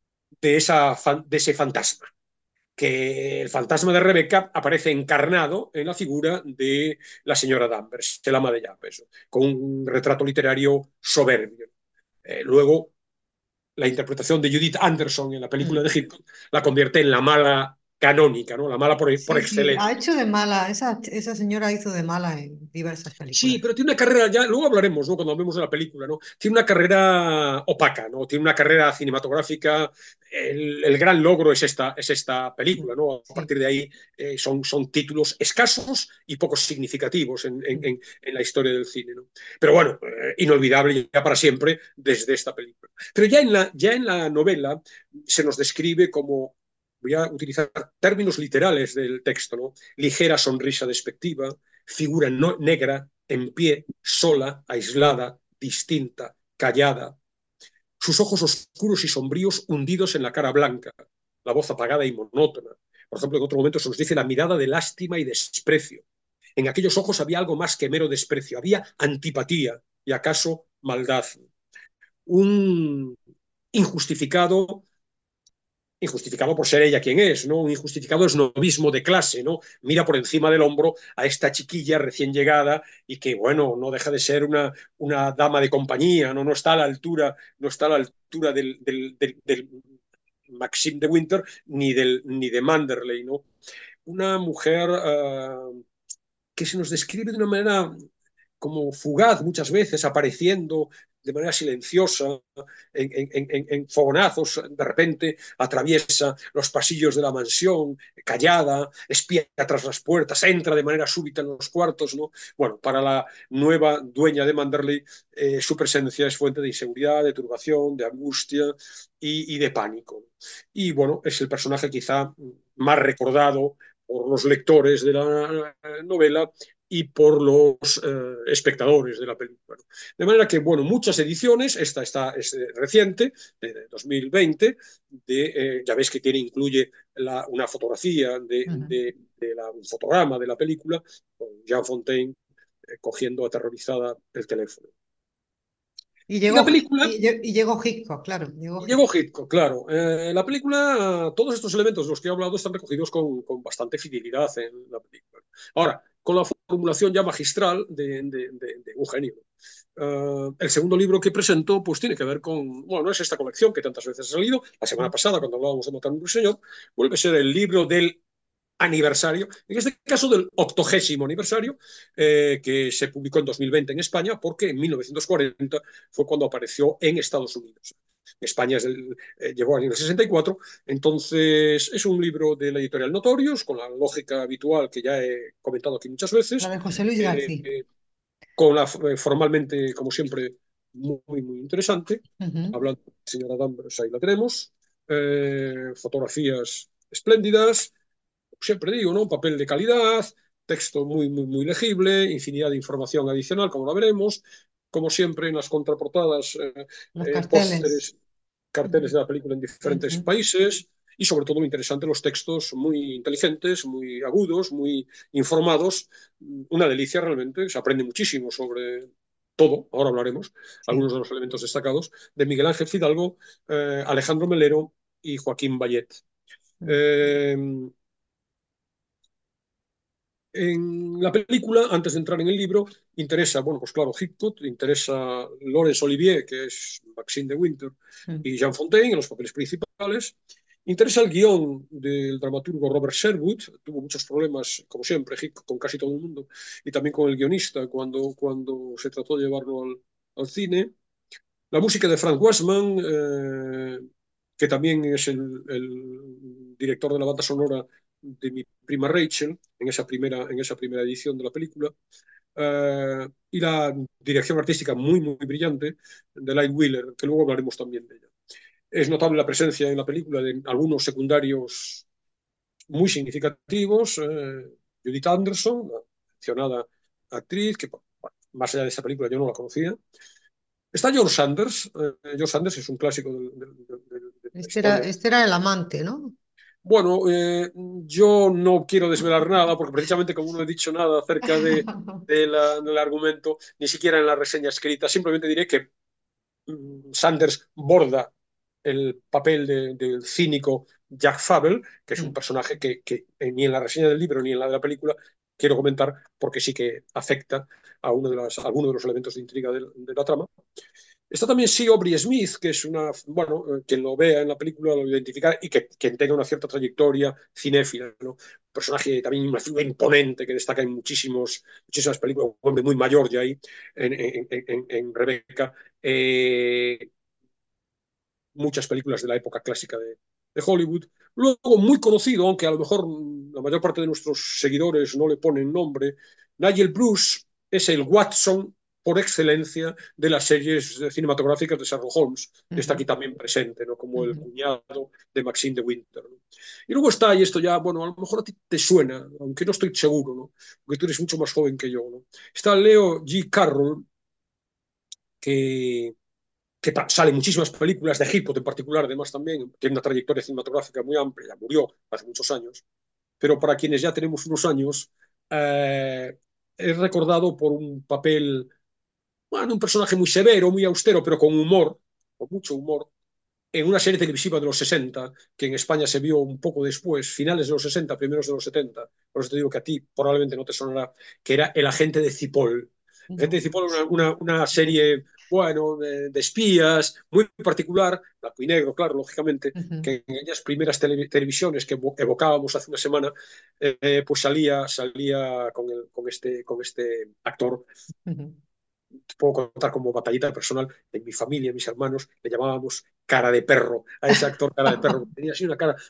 de ese fantasma, que el fantasma de Rebeca aparece encarnado en la figura de la señora Danvers, el ama de llaves, con un retrato literario soberbio. Luego, la interpretación de Judith Anderson en la película de Hitchcock la convierte en la mala canónica, ¿no? La mala por
Sí, sí, ha
excelencia.
hecho de mala, esa señora hizo de mala en diversas
Sí,
películas.
pero tiene una carrera, ya luego hablaremos, ¿no? Cuando hablemos de la película, ¿no? Tiene una carrera opaca, ¿no? Tiene una carrera cinematográfica. El gran logro es esta película, ¿no? A
Sí.
partir de ahí son títulos escasos y poco significativos en la historia del cine, ¿no? Pero bueno, inolvidable ya para siempre desde esta película. Pero ya en la novela se nos describe como, voy a utilizar términos literales del texto, ¿no? Ligera sonrisa despectiva, figura negra, en pie, sola, aislada, distinta, callada, sus ojos oscuros y sombríos hundidos en la cara blanca, la voz apagada y monótona. Por ejemplo, en otro momento se nos dice la mirada de lástima y desprecio. En aquellos ojos había algo más que mero desprecio, había antipatía y acaso maldad. Un injustificado por ser ella quien es, ¿no? Un injustificado esnovismo de clase, ¿no? Mira por encima del hombro a esta chiquilla recién llegada y que, bueno, no deja de ser una dama de compañía, ¿no? No está a la altura, no está a la altura del Maxime de Winter ni de Manderley, ¿no? Una mujer que se nos describe de una manera como fugaz muchas veces, apareciendo de manera silenciosa en fogonazos, de repente atraviesa los pasillos de la mansión, callada, espía tras las puertas, entra de manera súbita en los cuartos, ¿no? Bueno, para la nueva dueña de Manderley, su presencia es fuente de inseguridad, de turbación, de angustia y de pánico. Y bueno, es el personaje quizá más recordado por los lectores de la novela y por los espectadores de la película. De manera que, bueno, muchas ediciones, esta es reciente, de 2020, ya ves que incluye una fotografía un fotograma de la película, con Jean Fontaine cogiendo aterrorizada el teléfono.
Y
Y la
llegó,
película
y llegó Hitchcock, claro, llegó
y llegó
Hitchcock.
Hitchcock, claro. La película, todos estos elementos de los que he hablado están recogidos con bastante fidelidad en la película. Ahora, con la formulación ya magistral de Eugenio. El segundo libro que presento pues tiene que ver con, bueno, es esta colección que tantas veces ha salido. La semana pasada, cuando hablábamos de Matar a un ruiseñor, vuelve a ser el libro del aniversario, en este caso del 80º aniversario, que se publicó en 2020 en España, porque en 1940 fue cuando apareció en Estados Unidos. España llegó en el 64. Entonces, es un libro de la editorial Notorios, con la lógica habitual que ya he comentado aquí muchas
La
veces,
de José Luis García.
formalmente, como siempre, muy, muy interesante.
Ujú.
Hablando de la señora Danvers, ahí la tenemos. Fotografías espléndidas, siempre digo, ¿no? Papel de calidad, texto muy, muy, muy legible, infinidad de información adicional, como la veremos. Como siempre, en las contraportadas,
Los carteles.
pósteres, carteles
Ujú.
de la película en diferentes
Ujú.
países y sobre todo muy interesante los textos muy inteligentes, muy agudos, muy informados. Una delicia realmente, se aprende muchísimo sobre todo, ahora hablaremos, algunos
Sí.
de los elementos destacados, de Miguel Ángel Fidalgo, Alejandro Melero y Joaquín Bayet.
Mm.
Eh, en la película, antes de entrar en el libro, interesa, bueno, pues claro, Hitchcock, interesa Laurence Olivier, que es Maxime de Winter,
Mm.
y Jean Fontaine en los papeles principales. Interesa el guión del dramaturgo Robert Sherwood, tuvo muchos problemas, como siempre, Hitchcock, con casi todo el mundo, y también con el guionista cuando se trató de llevarlo al cine. La música de Frank Westman, que también es el director de la banda sonora de Mi prima Rachel, en esa primera edición de la película, y la dirección artística muy, muy brillante de Light Wheeler, que luego hablaremos también de ella. Es notable la presencia en la película de algunos secundarios muy significativos. Judith Anderson, la mencionada actriz, que bueno, más allá de esa película yo no la conocía. Está George Sanders. George Sanders es un clásico de la historia.
Este era el amante, ¿no?
Bueno, yo no quiero desvelar nada porque precisamente como no he dicho nada acerca del argumento, ni siquiera en la reseña escrita, simplemente diré que Sanders borda el papel del cínico Jack Fable, que es un
Mm.
personaje que ni en la reseña del libro ni en la de la película quiero comentar porque sí que afecta a alguno de los elementos de intriga de la trama. Está también sí Aubrey Smith, que es una, bueno, quien lo vea en la película lo identificará y que quien tenga una cierta trayectoria cinéfila, ¿no? Un personaje también, una figura imponente que destaca en muchísimas películas, un hombre muy mayor ya ahí, en Rebeca. Muchas películas de la época clásica de Hollywood. Luego, muy conocido, aunque a lo mejor la mayor parte de nuestros seguidores no le ponen nombre, Nigel Bruce es el Watson por excelencia de las series cinematográficas de Sherlock Holmes. Está aquí
Ujú.
también presente, ¿no? Como el
Ujú.
cuñado de Maxine de Winter, ¿no? Y luego está, y esto ya, bueno, a lo mejor a ti te suena, aunque no estoy seguro, ¿no? Porque tú eres mucho más joven que yo, ¿no? Está Leo G. Carroll, que sale en muchísimas películas, de Hitchcock en particular, además también, tiene una trayectoria cinematográfica muy amplia, ya murió hace muchos años, pero para quienes ya tenemos unos años, es recordado por un papel, bueno, un personaje muy severo, muy austero, pero con humor, con mucho humor, en una serie televisiva de los 60, que en España se vio un poco después, finales de los 60, primeros de los 70, por eso te digo que a ti probablemente no te sonará, que era El agente de Cipoll. El agente
No.
de Cipoll era una serie, bueno, de espías, muy particular, blanco y negro, claro, lógicamente,
Ujú.
que en aquellas primeras televisiones que evocábamos hace una semana, pues salía con este actor.
Ujú.
Puedo contar como batallita personal en mi familia, mis hermanos, le llamábamos cara de perro, a ese actor cara de perro. Tenía así una cara,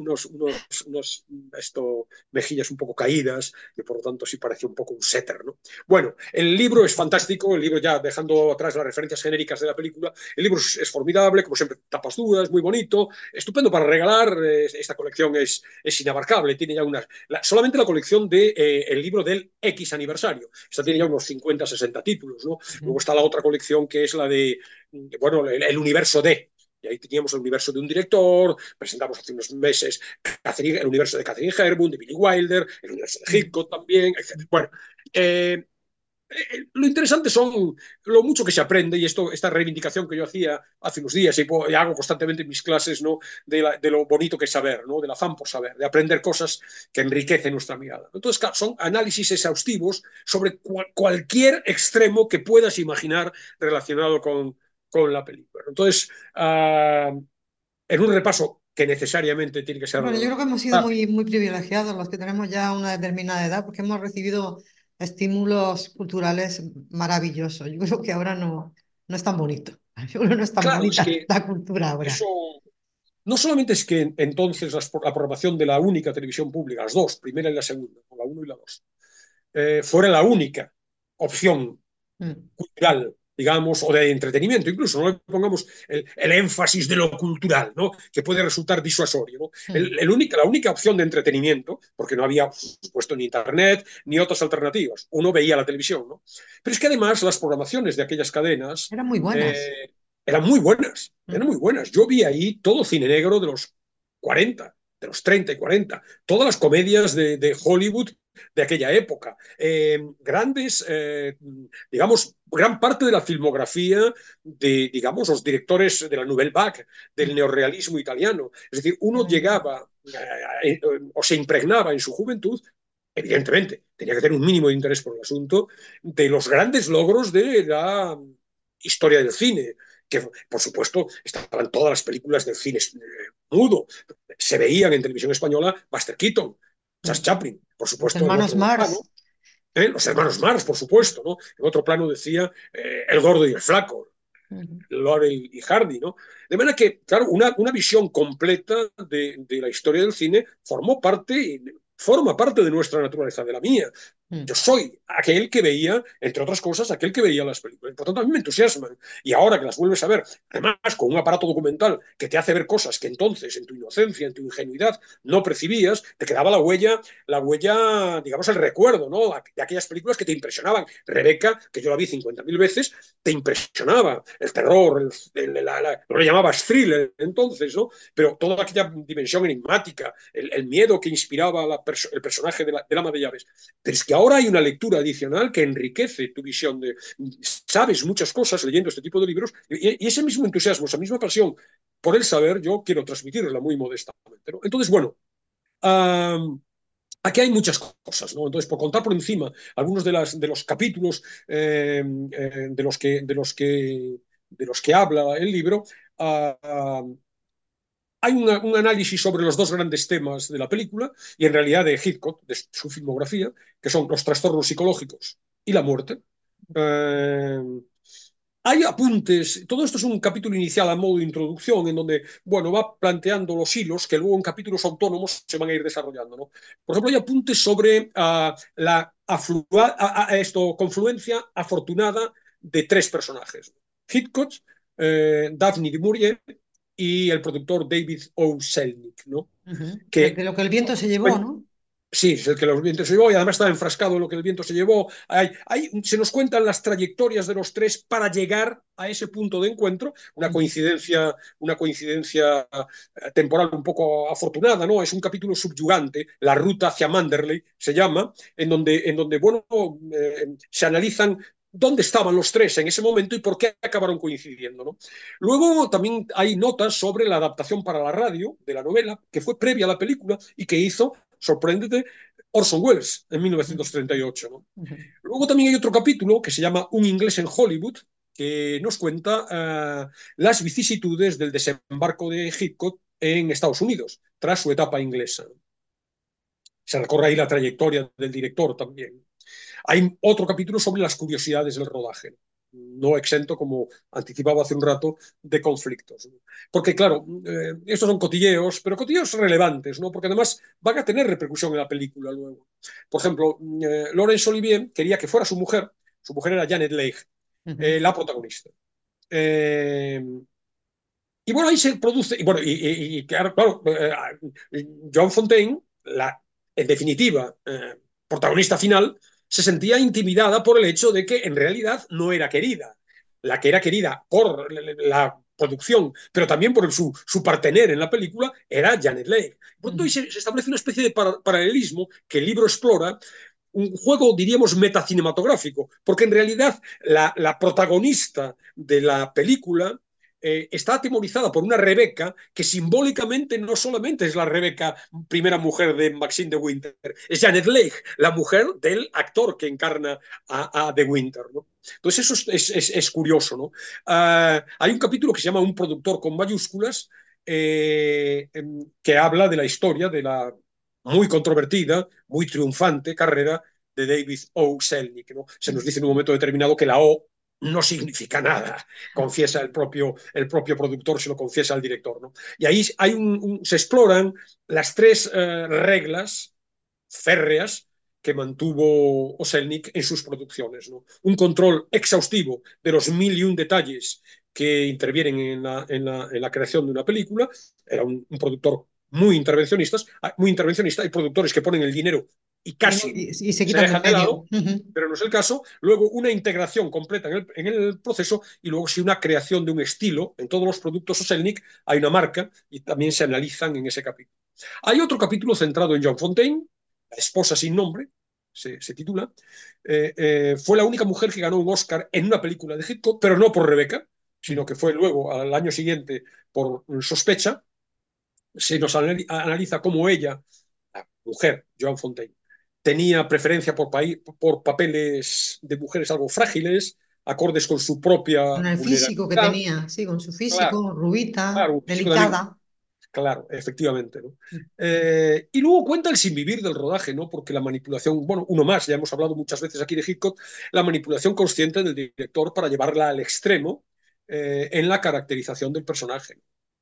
mejillas un poco caídas, y por lo tanto sí parecía un poco un setter, ¿no? Bueno, el libro es fantástico, el libro ya dejando atrás las referencias genéricas de la película, el libro es formidable, como siempre, tapas duras, muy bonito, estupendo para regalar, esta colección es inabarcable, tiene ya solamente la colección el libro del X aniversario, esta tiene ya
Sí.
unos 50, 60 títulos, ¿no? Luego
Ujú.
está la otra colección que es la bueno, el universo de. Y ahí teníamos el universo de un director, presentamos hace unos meses el universo de Catherine Hepburn, de Billy Wilder, el universo de
Mm.
Hitchcock también, etc. Bueno, eh, lo interesante son lo mucho que se aprende y esta reivindicación que yo hacía hace unos días y hago constantemente en mis clases, ¿no? De lo bonito que es saber, ¿no? Del afán por saber, de aprender cosas que enriquecen nuestra mirada. Entonces, claro, son análisis exhaustivos sobre cualquier extremo que puedas imaginar relacionado con la película. Entonces, en un repaso que necesariamente tiene que ser
Bueno, yo creo que hemos sido
rápido.
muy, muy privilegiados los que tenemos ya una determinada edad porque hemos recibido estímulos culturales maravillosos. Yo creo que ahora no es tan bonito. Uno no es tan
Claro, es
bonita
que
la cultura ahora.
eso no solamente es que entonces la programación de la única televisión pública, las dos, primera y la segunda, o la uno y la dos, fuera la única opción
Mm,
cultural, digamos, o de entretenimiento, incluso, no le pongamos el énfasis de lo cultural, ¿no? Que puede resultar disuasorio, ¿no?
mm.
La única opción de entretenimiento, porque no había, por supuesto, ni internet ni otras alternativas, uno veía la televisión, ¿no? Pero es que además las programaciones de aquellas cadenas
Eran muy buenas.
eran muy buenas, eran
Mm,
muy buenas. Yo vi ahí todo cine negro de los 40, de los 30 y 40, todas las comedias de Hollywood de aquella época, grandes, digamos, gran parte de la filmografía de, digamos, los directores de la Nouvelle Vague, del
mm.
neorrealismo italiano. Es decir,
Qué
uno
bonito.
llegaba o se impregnaba en su juventud, evidentemente, tenía que tener un mínimo de interés por el asunto, de los grandes logros de la historia del cine, que por supuesto estaban todas las películas del cine mudo, se veían en televisión española Buster Keaton, Charles
Mm.
Chaplin, por
Los
supuesto en
hermanos
otro plano,
Mars.
los hermanos Marx, por supuesto, ¿no? En otro plano decía el gordo y el flaco,
Mm.
Laurel y Hardy, ¿no? De manera que, claro, una visión completa de la historia del cine forma parte de nuestra naturaleza, de la mía. Yo
Mm.
soy aquel que veía, entre otras cosas, aquel que veía las películas. Por tanto, a mí me entusiasman. Y ahora que las vuelves a ver, además con un aparato documental que te hace ver cosas que entonces, en tu inocencia, en tu ingenuidad, no percibías, te quedaba la huella, digamos, el recuerdo, ¿no? De aquellas películas que te impresionaban. Rebeca, que yo la vi 50.000 veces, te impresionaba. El terror, no le llamabas thriller entonces, ¿no? Pero toda aquella dimensión enigmática, el miedo que inspiraba el personaje de la ama de llaves. Pero es que ahora hay una lectura adicional que enriquece tu visión de, sabes muchas cosas leyendo este tipo de libros y ese mismo entusiasmo, esa misma pasión por el saber, yo quiero transmitirla muy modestamente, ¿no? Entonces, bueno, aquí hay muchas cosas, ¿no? Entonces, por contar por encima algunos de los capítulos de los que habla el libro, uh, hay un análisis sobre los dos grandes temas de la película y en realidad de Hitchcock, de su filmografía, que son los trastornos psicológicos y la muerte. Eh, hay apuntes, todo esto es un capítulo inicial a modo de introducción en donde, bueno, va planteando los hilos que luego en capítulos autónomos se van a ir desarrollando, ¿no? Por ejemplo, hay apuntes sobre la confluencia afortunada de tres personajes. Hitchcock, Daphne du Maurier y el productor David O. Selnick, ¿no?
Ujú.
Que,
De lo que el viento se llevó,
bueno,
¿no?
sí, es el que los vientos se llevó y además está enfrascado en lo que el viento se llevó. Se nos cuentan las trayectorias de los tres para llegar a ese punto de encuentro,
Ujú.
una coincidencia temporal un poco afortunada, ¿no? Es un capítulo subyugante, La ruta hacia Manderley se llama, en donde bueno, se analizan dónde estaban los tres en ese momento y por qué acabaron coincidiendo, ¿no? Luego también hay notas sobre la adaptación para la radio de la novela, que fue previa a la película y que hizo, sorpréndete, Orson Welles en
Ujú.
1938, ¿no?
Ujú.
Luego también hay otro capítulo que se llama Un inglés en Hollywood, que nos cuenta las vicisitudes del desembarco de Hitchcock en Estados Unidos, tras su etapa inglesa. Se recorre ahí la trayectoria del director también. Hay otro capítulo sobre las curiosidades del rodaje, no exento, como anticipaba hace un rato, de conflictos. Porque, claro, estos son cotilleos, pero cotilleos relevantes, ¿no? Porque además van a tener repercusión en la película luego. Por ejemplo, Laurence Olivier quería que fuera su mujer era Janet Leigh,
Ujú.
la protagonista. Eh, y bueno, ahí se produce, y bueno, claro, claro, John Fontaine, en definitiva, protagonista final, se sentía intimidada por el hecho de que en realidad no era querida. La que era querida por la producción, pero también por su partener en la película, era Janet Leigh. Por lo tanto, ahí
Ujú.
se establece una especie de paralelismo que el libro explora, un juego, diríamos, metacinematográfico, porque en realidad la protagonista de la película está atemorizada por una Rebeca que simbólicamente no solamente es la Rebeca, primera mujer de Maxine de Winter, es Janet Leigh, la mujer del actor que encarna a de Winter, ¿no? Entonces eso es curioso, ¿no? Hay un capítulo que se llama Un productor con mayúsculas, que habla de la historia de la muy controvertida, muy triunfante carrera de David O. Selnick, ¿no? Se nos dice en un momento determinado que la O no significa nada, confiesa el propio productor, se lo confiesa al director, ¿no? Y ahí se exploran las tres reglas férreas que mantuvo Oselnik en sus producciones, ¿no? Un control exhaustivo de los mil y un detalles que intervienen en la creación de una película. Era un productor muy intervencionista. Hay productores que ponen el dinero y casi
Y se
se
quitan del
dejan de
medio.
lado, pero no es el caso. Luego, una integración completa en el proceso y luego sí una creación de un estilo. En todos los productos Oselnik hay una marca y también se analizan en ese capítulo. Hay otro capítulo centrado en John Fontaine, La esposa sin nombre, se titula. Fue la única mujer que ganó un Oscar en una película de Hitchcock, pero no por Rebeca, sino que fue luego, al año siguiente, por Sospecha. Se nos analiza cómo ella, la mujer, Joan Fontaine, tenía preferencia por papeles de mujeres algo frágiles, acordes con su propia
Con el físico que
vulnerabilidad.
tenía, sí, con su
Claro,
físico, rubita,
claro, un físico también.
delicada.
Claro, efectivamente, ¿no? Y luego cuenta el sinvivir del rodaje, ¿no? Porque la manipulación, bueno, uno más, ya hemos hablado muchas veces aquí de Hitchcock, la manipulación consciente del director para llevarla al extremo en la caracterización del personaje,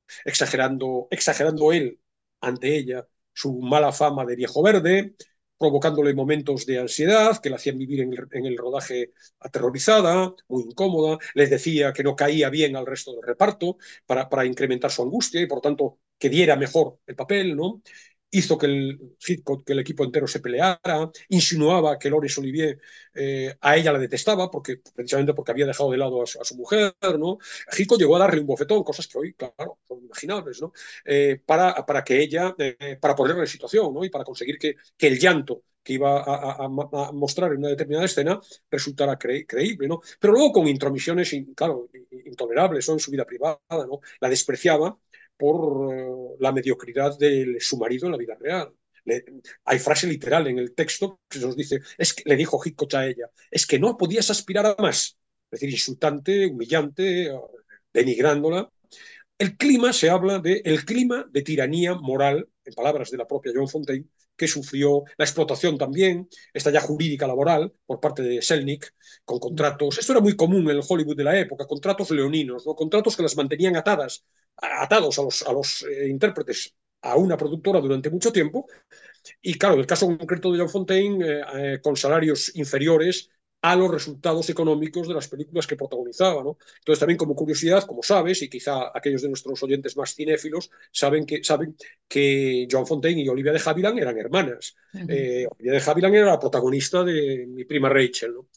exagerando él ante ella su mala fama de viejo verde, provocándole momentos de ansiedad que la hacían vivir en el rodaje aterrorizada, muy incómoda, les decía que no caía bien al resto del reparto para incrementar su angustia y por tanto que diera mejor el papel, ¿no? Hizo que el equipo entero se peleara, insinuaba que Laurence Olivier a ella la detestaba precisamente porque había dejado de lado a su mujer, ¿no? Hitchcock llegó a darle un bofetón, cosas que hoy, claro, son imaginables, ¿no? Para que ella, para ponerla en situación, ¿no? Y para conseguir que el llanto que iba a mostrar en una determinada escena resultara creíble, ¿no? Pero luego con intromisiones, claro, intolerables, ¿no? En su vida privada, ¿no? La despreciaba por la mediocridad de su marido en la vida real. Hay frase literal en el texto que nos dice, le dijo Hitchcock a ella, es que no podías aspirar a más. Es decir, insultante, humillante, denigrándola. El clima, se habla de el clima de tiranía moral, en palabras de la propia John Fontaine, que sufrió la explotación también, esta ya jurídica laboral, por parte de Selnick, con contratos. Esto era muy común en el Hollywood de la época, contratos leoninos, ¿no? Contratos que las mantenían atados a los intérpretes a una productora durante mucho tiempo. Y claro, en el caso concreto de John Fontaine, con salarios inferiores a los resultados económicos de las películas que protagonizaba, ¿no? Entonces, también como curiosidad, como sabes, y quizá aquellos de nuestros oyentes más cinéfilos saben que Joan Fontaine y Olivia de Havilland eran hermanas. Olivia de Havilland era la protagonista de Mi prima Rachel, ¿no?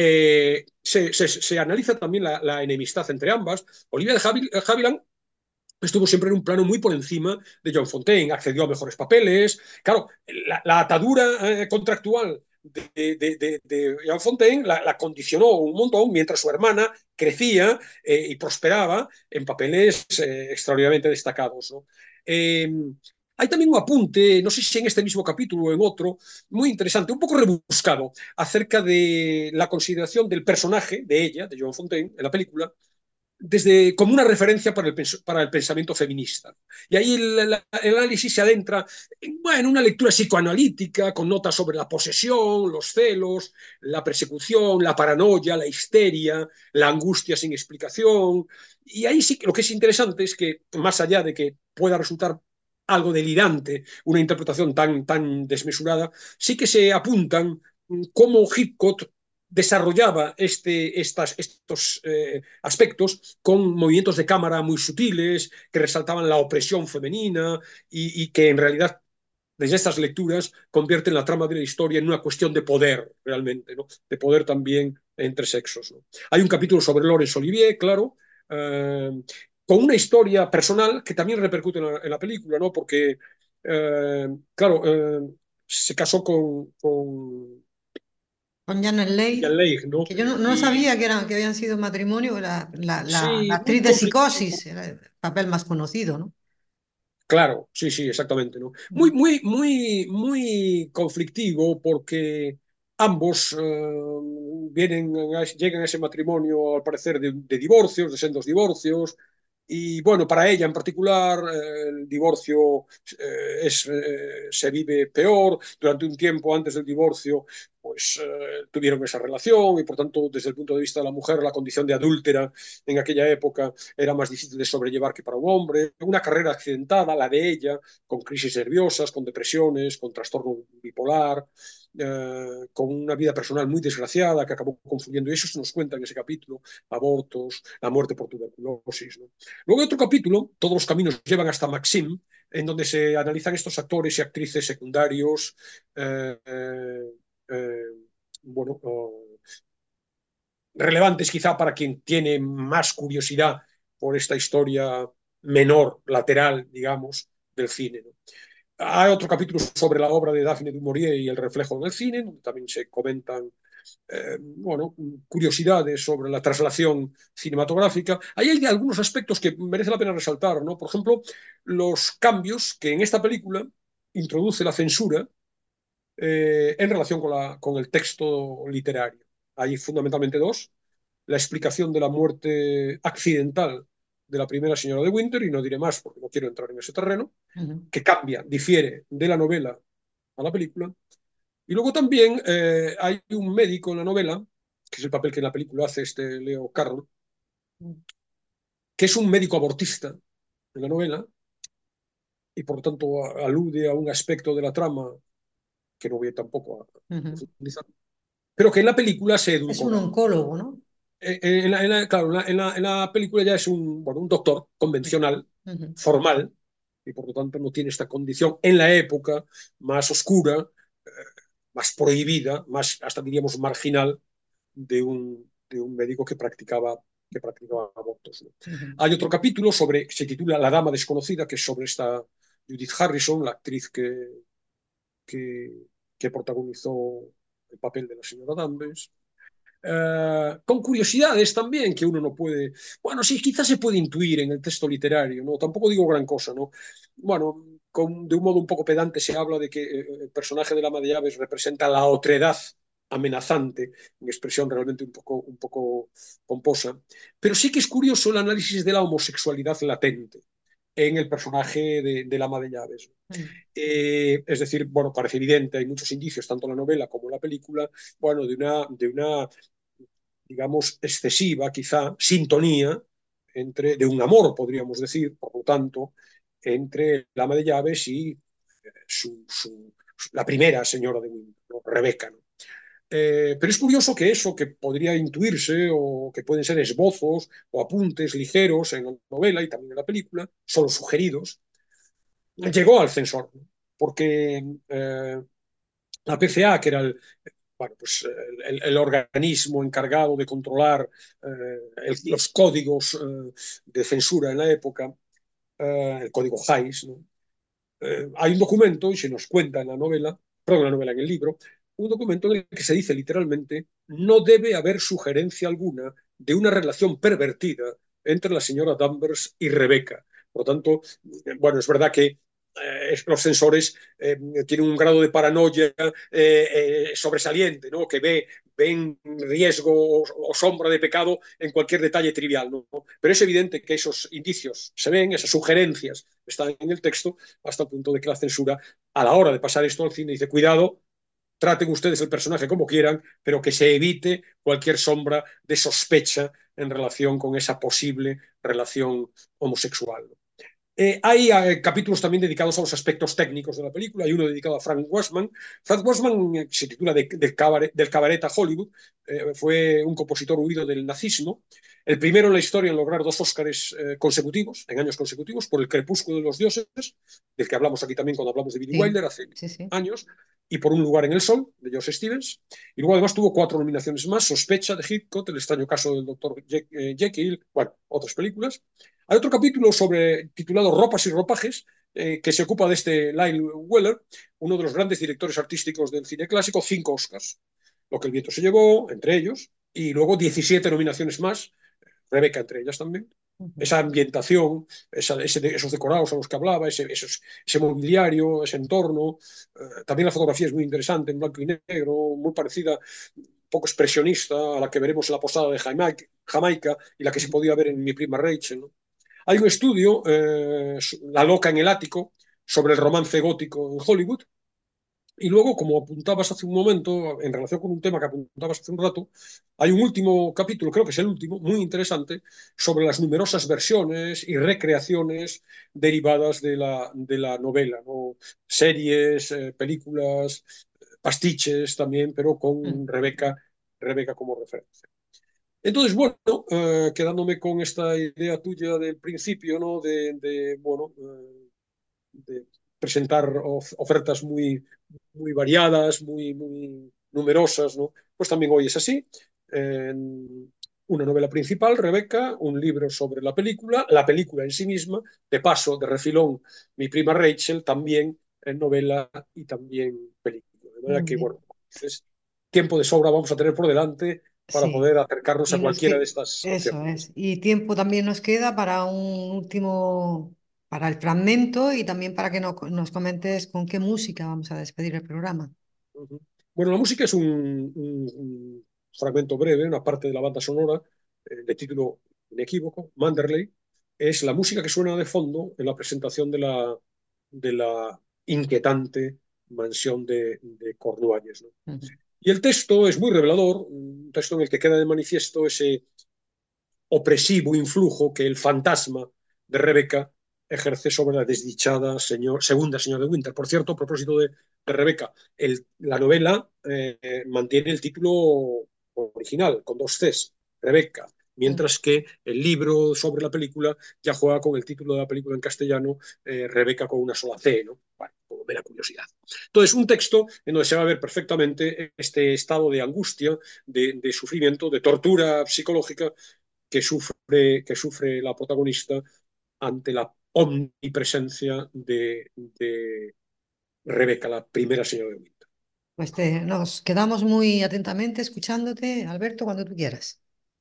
Se analiza también la enemistad entre ambas. Olivia de Havilland estuvo siempre en un plano muy por encima de John Fontaine, accedió a mejores papeles. Claro, la atadura contractual de John Fontaine la condicionó un montón mientras su hermana crecía y prosperaba en papeles extraordinariamente destacados, ¿no? Hay también un apunte, no sé si en este mismo capítulo o en otro, muy interesante, un poco rebuscado, acerca de la consideración del personaje de ella, de John Fontaine, en la película, como una referencia para el pensamiento feminista. Y ahí el análisis se adentra en una lectura psicoanalítica con notas sobre la posesión, los celos, la persecución, la paranoia, la histeria, la angustia sin explicación. Y ahí sí que lo que es interesante es que, más allá de que pueda resultar algo delirante, una interpretación tan desmesurada, sí que se apuntan cómo Hitchcock desarrollaba estos aspectos con movimientos de cámara muy sutiles que resaltaban la opresión femenina y que en realidad desde estas lecturas convierten la trama de la historia en una cuestión de poder realmente, ¿no? De poder también entre sexos, ¿no? Hay un capítulo sobre Laurence Olivier, claro, con una historia personal que también repercute en la película, ¿no? Porque, claro, se casó
Con Janet
Jan
Leigh,
Leigh, ¿no?
que yo no
Y
sabía que habían sido matrimonio, la
sí,
actriz
muy
de
conflictivo.
Psicosis, era el papel más conocido, ¿no?
Claro, sí, sí, exactamente, ¿no? Muy conflictivo porque ambos llegan a ese matrimonio, al parecer, de divorcios, de sendos divorcios. Y bueno, para ella en particular, el divorcio se vive peor. Durante un tiempo antes del divorcio, pues tuvieron esa relación y por tanto, desde el punto de vista de la mujer, la condición de adúltera en aquella época era más difícil de sobrellevar que para un hombre. Una carrera accidentada, la de ella, con crisis nerviosas, con depresiones, con trastorno bipolar, con una vida personal muy desgraciada que acabó confundiendo. Y eso se nos cuenta en ese capítulo: abortos, la muerte por tuberculosis, ¿no? Luego hay otro capítulo, Todos los caminos llevan hasta Maxim, en donde se analizan estos actores y actrices secundarios, eh, eh, eh, bueno, relevantes quizá para quien tiene más curiosidad por esta historia menor, lateral, digamos, del cine, ¿no? Hay otro capítulo sobre la obra de Daphne du Maurier y el reflejo en el cine, donde también se comentan bueno, curiosidades sobre la traslación cinematográfica. Ahí hay algunos aspectos que merece la pena resaltar, ¿no? Por ejemplo, los cambios que en esta película introduce la censura en relación con el texto literario. Hay fundamentalmente dos: la explicación de la muerte accidental de la primera señora de Winter, y no diré más porque no quiero entrar en ese terreno, que cambia, difiere de la novela a la película. Y luego también hay un médico en la novela, que es el papel que en la película hace este Leo Carroll, que es un médico abortista en la novela, y por lo tanto alude a un aspecto de la trama que no voy tampoco a profundizar, pero que en la película se
Es un
edulcora.
oncólogo, ¿no?
Claro, en la película ya es bueno, un doctor convencional, formal, y por lo tanto no tiene esta condición en la época más oscura, eh, más prohibida, más hasta diríamos marginal de un médico que practicaba abortos, ¿no? Hay otro capítulo se titula La dama desconocida, que es sobre esta Judith Harrison, la actriz que, que protagonizó el papel de la señora Danvers. Con curiosidades también que uno no puede, bueno, sí, quizás se puede intuir en el texto literario, ¿no? Tampoco digo gran cosa, ¿no? Bueno, de un modo un poco pedante se habla de que el personaje de la ama de llaves representa la otredad amenazante, en expresión realmente un poco pomposa, pero sí que es curioso el análisis de la homosexualidad latente en el personaje de la ama de llaves. Es decir, bueno, parece evidente, hay muchos indicios, tanto en la novela como en la película, bueno, de una digamos, excesiva, quizá, sintonía de un amor, podríamos decir, por lo tanto, entre la ama de llaves y la primera señora de Windsor, ¿no? Rebeca, ¿no? Pero es curioso que eso que podría intuirse o que pueden ser esbozos o apuntes ligeros en la novela y también en la película, solo sugeridos, llegó al censor, ¿no? Porque la PCA, que era bueno, pues, el organismo encargado de controlar los códigos de censura en la época, el código Hays, ¿no? Hay un documento, y se nos cuenta en la novela, perdón, en la novela, en el libro, un documento en el que se dice literalmente: no debe haber sugerencia alguna de una relación pervertida entre la señora Danvers y Rebeca. Por lo tanto, bueno, es verdad que los censores tienen un grado de paranoia sobresaliente, ¿no? Que ven riesgo o sombra de pecado en cualquier detalle trivial, ¿no? Pero es evidente que esos indicios se ven, esas sugerencias están en el texto, hasta el punto de que la censura, a la hora de pasar esto al cine, dice: cuidado, traten ustedes el personaje como quieran, pero que se evite cualquier sombra de sospecha en relación con esa posible relación homosexual, ¿no? Hay capítulos también dedicados a los aspectos técnicos de la película. Hay uno dedicado a Frank Washman. Frank Washman se titula del cabaret a Hollywood. Fue un compositor huido del nazismo. El primero en la historia en lograr 2 Óscares consecutivos, en años consecutivos, por El crepúsculo de los dioses, del que hablamos aquí también cuando hablamos de Billy
Sí,
Wilder hace
sí, sí.
años, y por Un lugar en el sol, de George Stevens. Y luego además tuvo 4 nominaciones más: Sospecha, de Hitchcock, El extraño caso del doctor Jekyll, bueno, otras películas. Hay otro capítulo titulado Ropas y ropajes, que se ocupa de este Lyle Weller, uno de los grandes directores artísticos del cine clásico: 5 Oscars, Lo que el viento se llevó, entre ellos, y luego 17 nominaciones más, Rebeca entre ellas también. Esa ambientación, esos decorados a los que hablaba, ese mobiliario, ese entorno. También la fotografía es muy interesante, en blanco y negro, muy parecida, un poco expresionista, a la que veremos en la posada de Jamaica y la que se podía ver en Mi prima Rachel, ¿no? Hay un estudio, La loca en el ático, sobre el romance gótico en Hollywood. Y luego, como apuntabas hace un momento, en relación con un tema que apuntabas hace un rato, hay un último capítulo, creo que es el último, muy interesante, sobre las numerosas versiones y recreaciones derivadas de la novela, ¿no? Series, películas, pastiches también, pero con
Mm.
Rebeca como referencia. Entonces, bueno, quedándome con esta idea tuya del principio, ¿no? Bueno, de presentar ofertas muy variadas, muy numerosas, ¿no? Pues también hoy es así. Una novela principal, Rebeca, un libro sobre la película en sí misma, de paso, de refilón, Mi prima Rachel, también novela y también película. De manera
Muy
que,
bien.
bueno, entonces, tiempo de sobra vamos a tener por delante para
Sí.
poder acercarnos
Y
a
nos
cualquiera de
que
estas
eso
opciones.
es. Y tiempo también nos queda para un último, para el fragmento y también para que nos comentes con qué música vamos a despedir el programa.
Ujú. Bueno, la música es un fragmento breve, una parte de la banda sonora, de título inequívoco, Manderley. Es la música que suena de fondo en la presentación de la inquietante mansión de Cornualles, ¿no?
Ujú.
Y el texto es muy revelador, un texto en el que queda de manifiesto ese opresivo influjo que el fantasma de Rebeca ejerce sobre la desdichada segunda señora de Winter. Por cierto, a propósito de Rebeca, la novela mantiene el título original, con dos Cs, Rebeca,
Mm.
mientras que el libro sobre la película ya juega con el título de la película en castellano, Rebeca con una sola C, ¿no? Bueno, como mera curiosidad. Entonces, un texto en donde se va a ver perfectamente este estado de angustia, de sufrimiento, de tortura psicológica que sufre la protagonista ante la omnipresencia de Rebeca, la primera señora de Winter.
Pues nos quedamos muy atentamente escuchándote, Alberto, cuando tú quieras.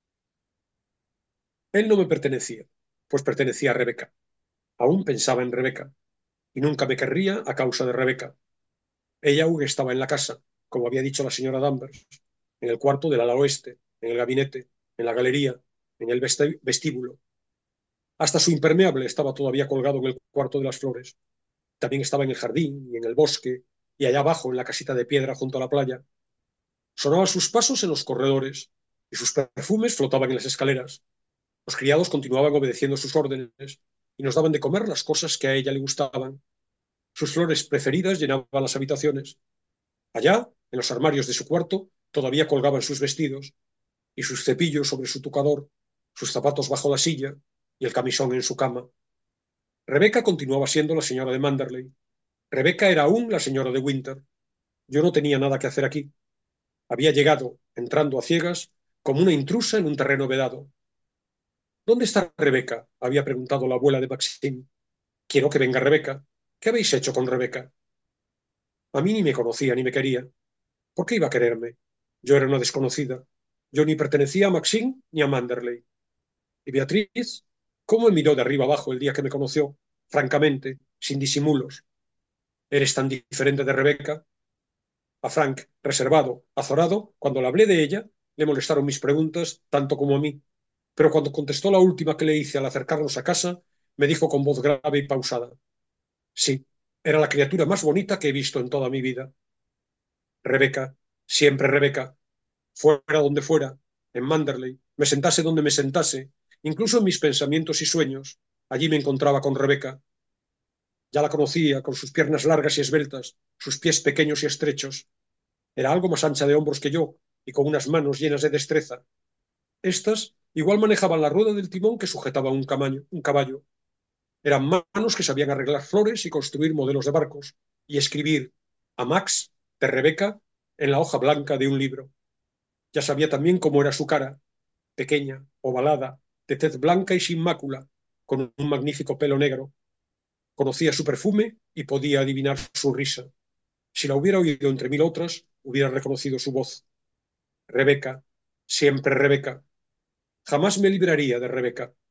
Él no me pertenecía, pues pertenecía a Rebeca. Aún pensaba en Rebeca, y nunca me querría a causa de Rebeca. Ella aún estaba en la casa, como había dicho la señora Danvers, en el cuarto del ala oeste, en el gabinete, en la galería, en el vestíbulo. Hasta su impermeable estaba todavía colgado en el cuarto de las flores. También estaba en el jardín y en el bosque y allá abajo en la casita de piedra junto a la playa. Sonaban sus pasos en los corredores y sus perfumes flotaban en las escaleras. Los criados continuaban obedeciendo sus órdenes y nos daban de comer las cosas que a ella le gustaban. Sus flores preferidas llenaban las habitaciones. Allá, en los armarios de su cuarto, todavía colgaban sus vestidos y sus cepillos sobre su tocador, sus zapatos bajo la silla y el camisón en su cama. Rebeca continuaba siendo la señora de Manderley. Rebeca era aún la señora de Winter. Yo no tenía nada que hacer aquí. Había llegado, entrando a ciegas, como una intrusa en un terreno vedado. ¿Dónde está Rebeca? Había preguntado la abuela de Maxim. Quiero que venga Rebeca. ¿Qué habéis hecho con Rebeca? A mí ni me conocía ni me quería. ¿Por qué iba a quererme? Yo era una desconocida. Yo ni pertenecía a Maxim ni a Manderley. ¿Y Beatriz? ¿Cómo me miró de arriba abajo el día que me conoció? Francamente, sin disimulos. ¿Eres tan diferente de Rebeca? A Frank, reservado, azorado, cuando le hablé de ella, le molestaron mis preguntas tanto como a mí. Pero cuando contestó la última que le hice al acercarnos a casa, me dijo con voz grave y pausada: sí, era la criatura más bonita que he visto en toda mi vida. Rebeca, siempre Rebeca, fuera donde fuera, en Manderley, me sentase donde me sentase, incluso en mis pensamientos y sueños, allí me encontraba con Rebeca. Ya la conocía, con sus piernas largas y esbeltas, sus pies pequeños y estrechos. Era algo más ancha de hombros que yo, y con unas manos llenas de destreza. Estas igual manejaban la rueda del timón que sujetaba un caballo. Eran manos que sabían arreglar flores y construir modelos de barcos, y escribir a Max de Rebeca en la hoja blanca de un libro. Ya sabía también cómo era su cara, pequeña, ovalada, de tez blanca y sin mácula, con un magnífico pelo negro. Conocía su perfume y podía adivinar su risa. Si la hubiera oído entre mil otras, hubiera reconocido su voz. Rebeca, siempre Rebeca. Jamás me libraría de Rebeca.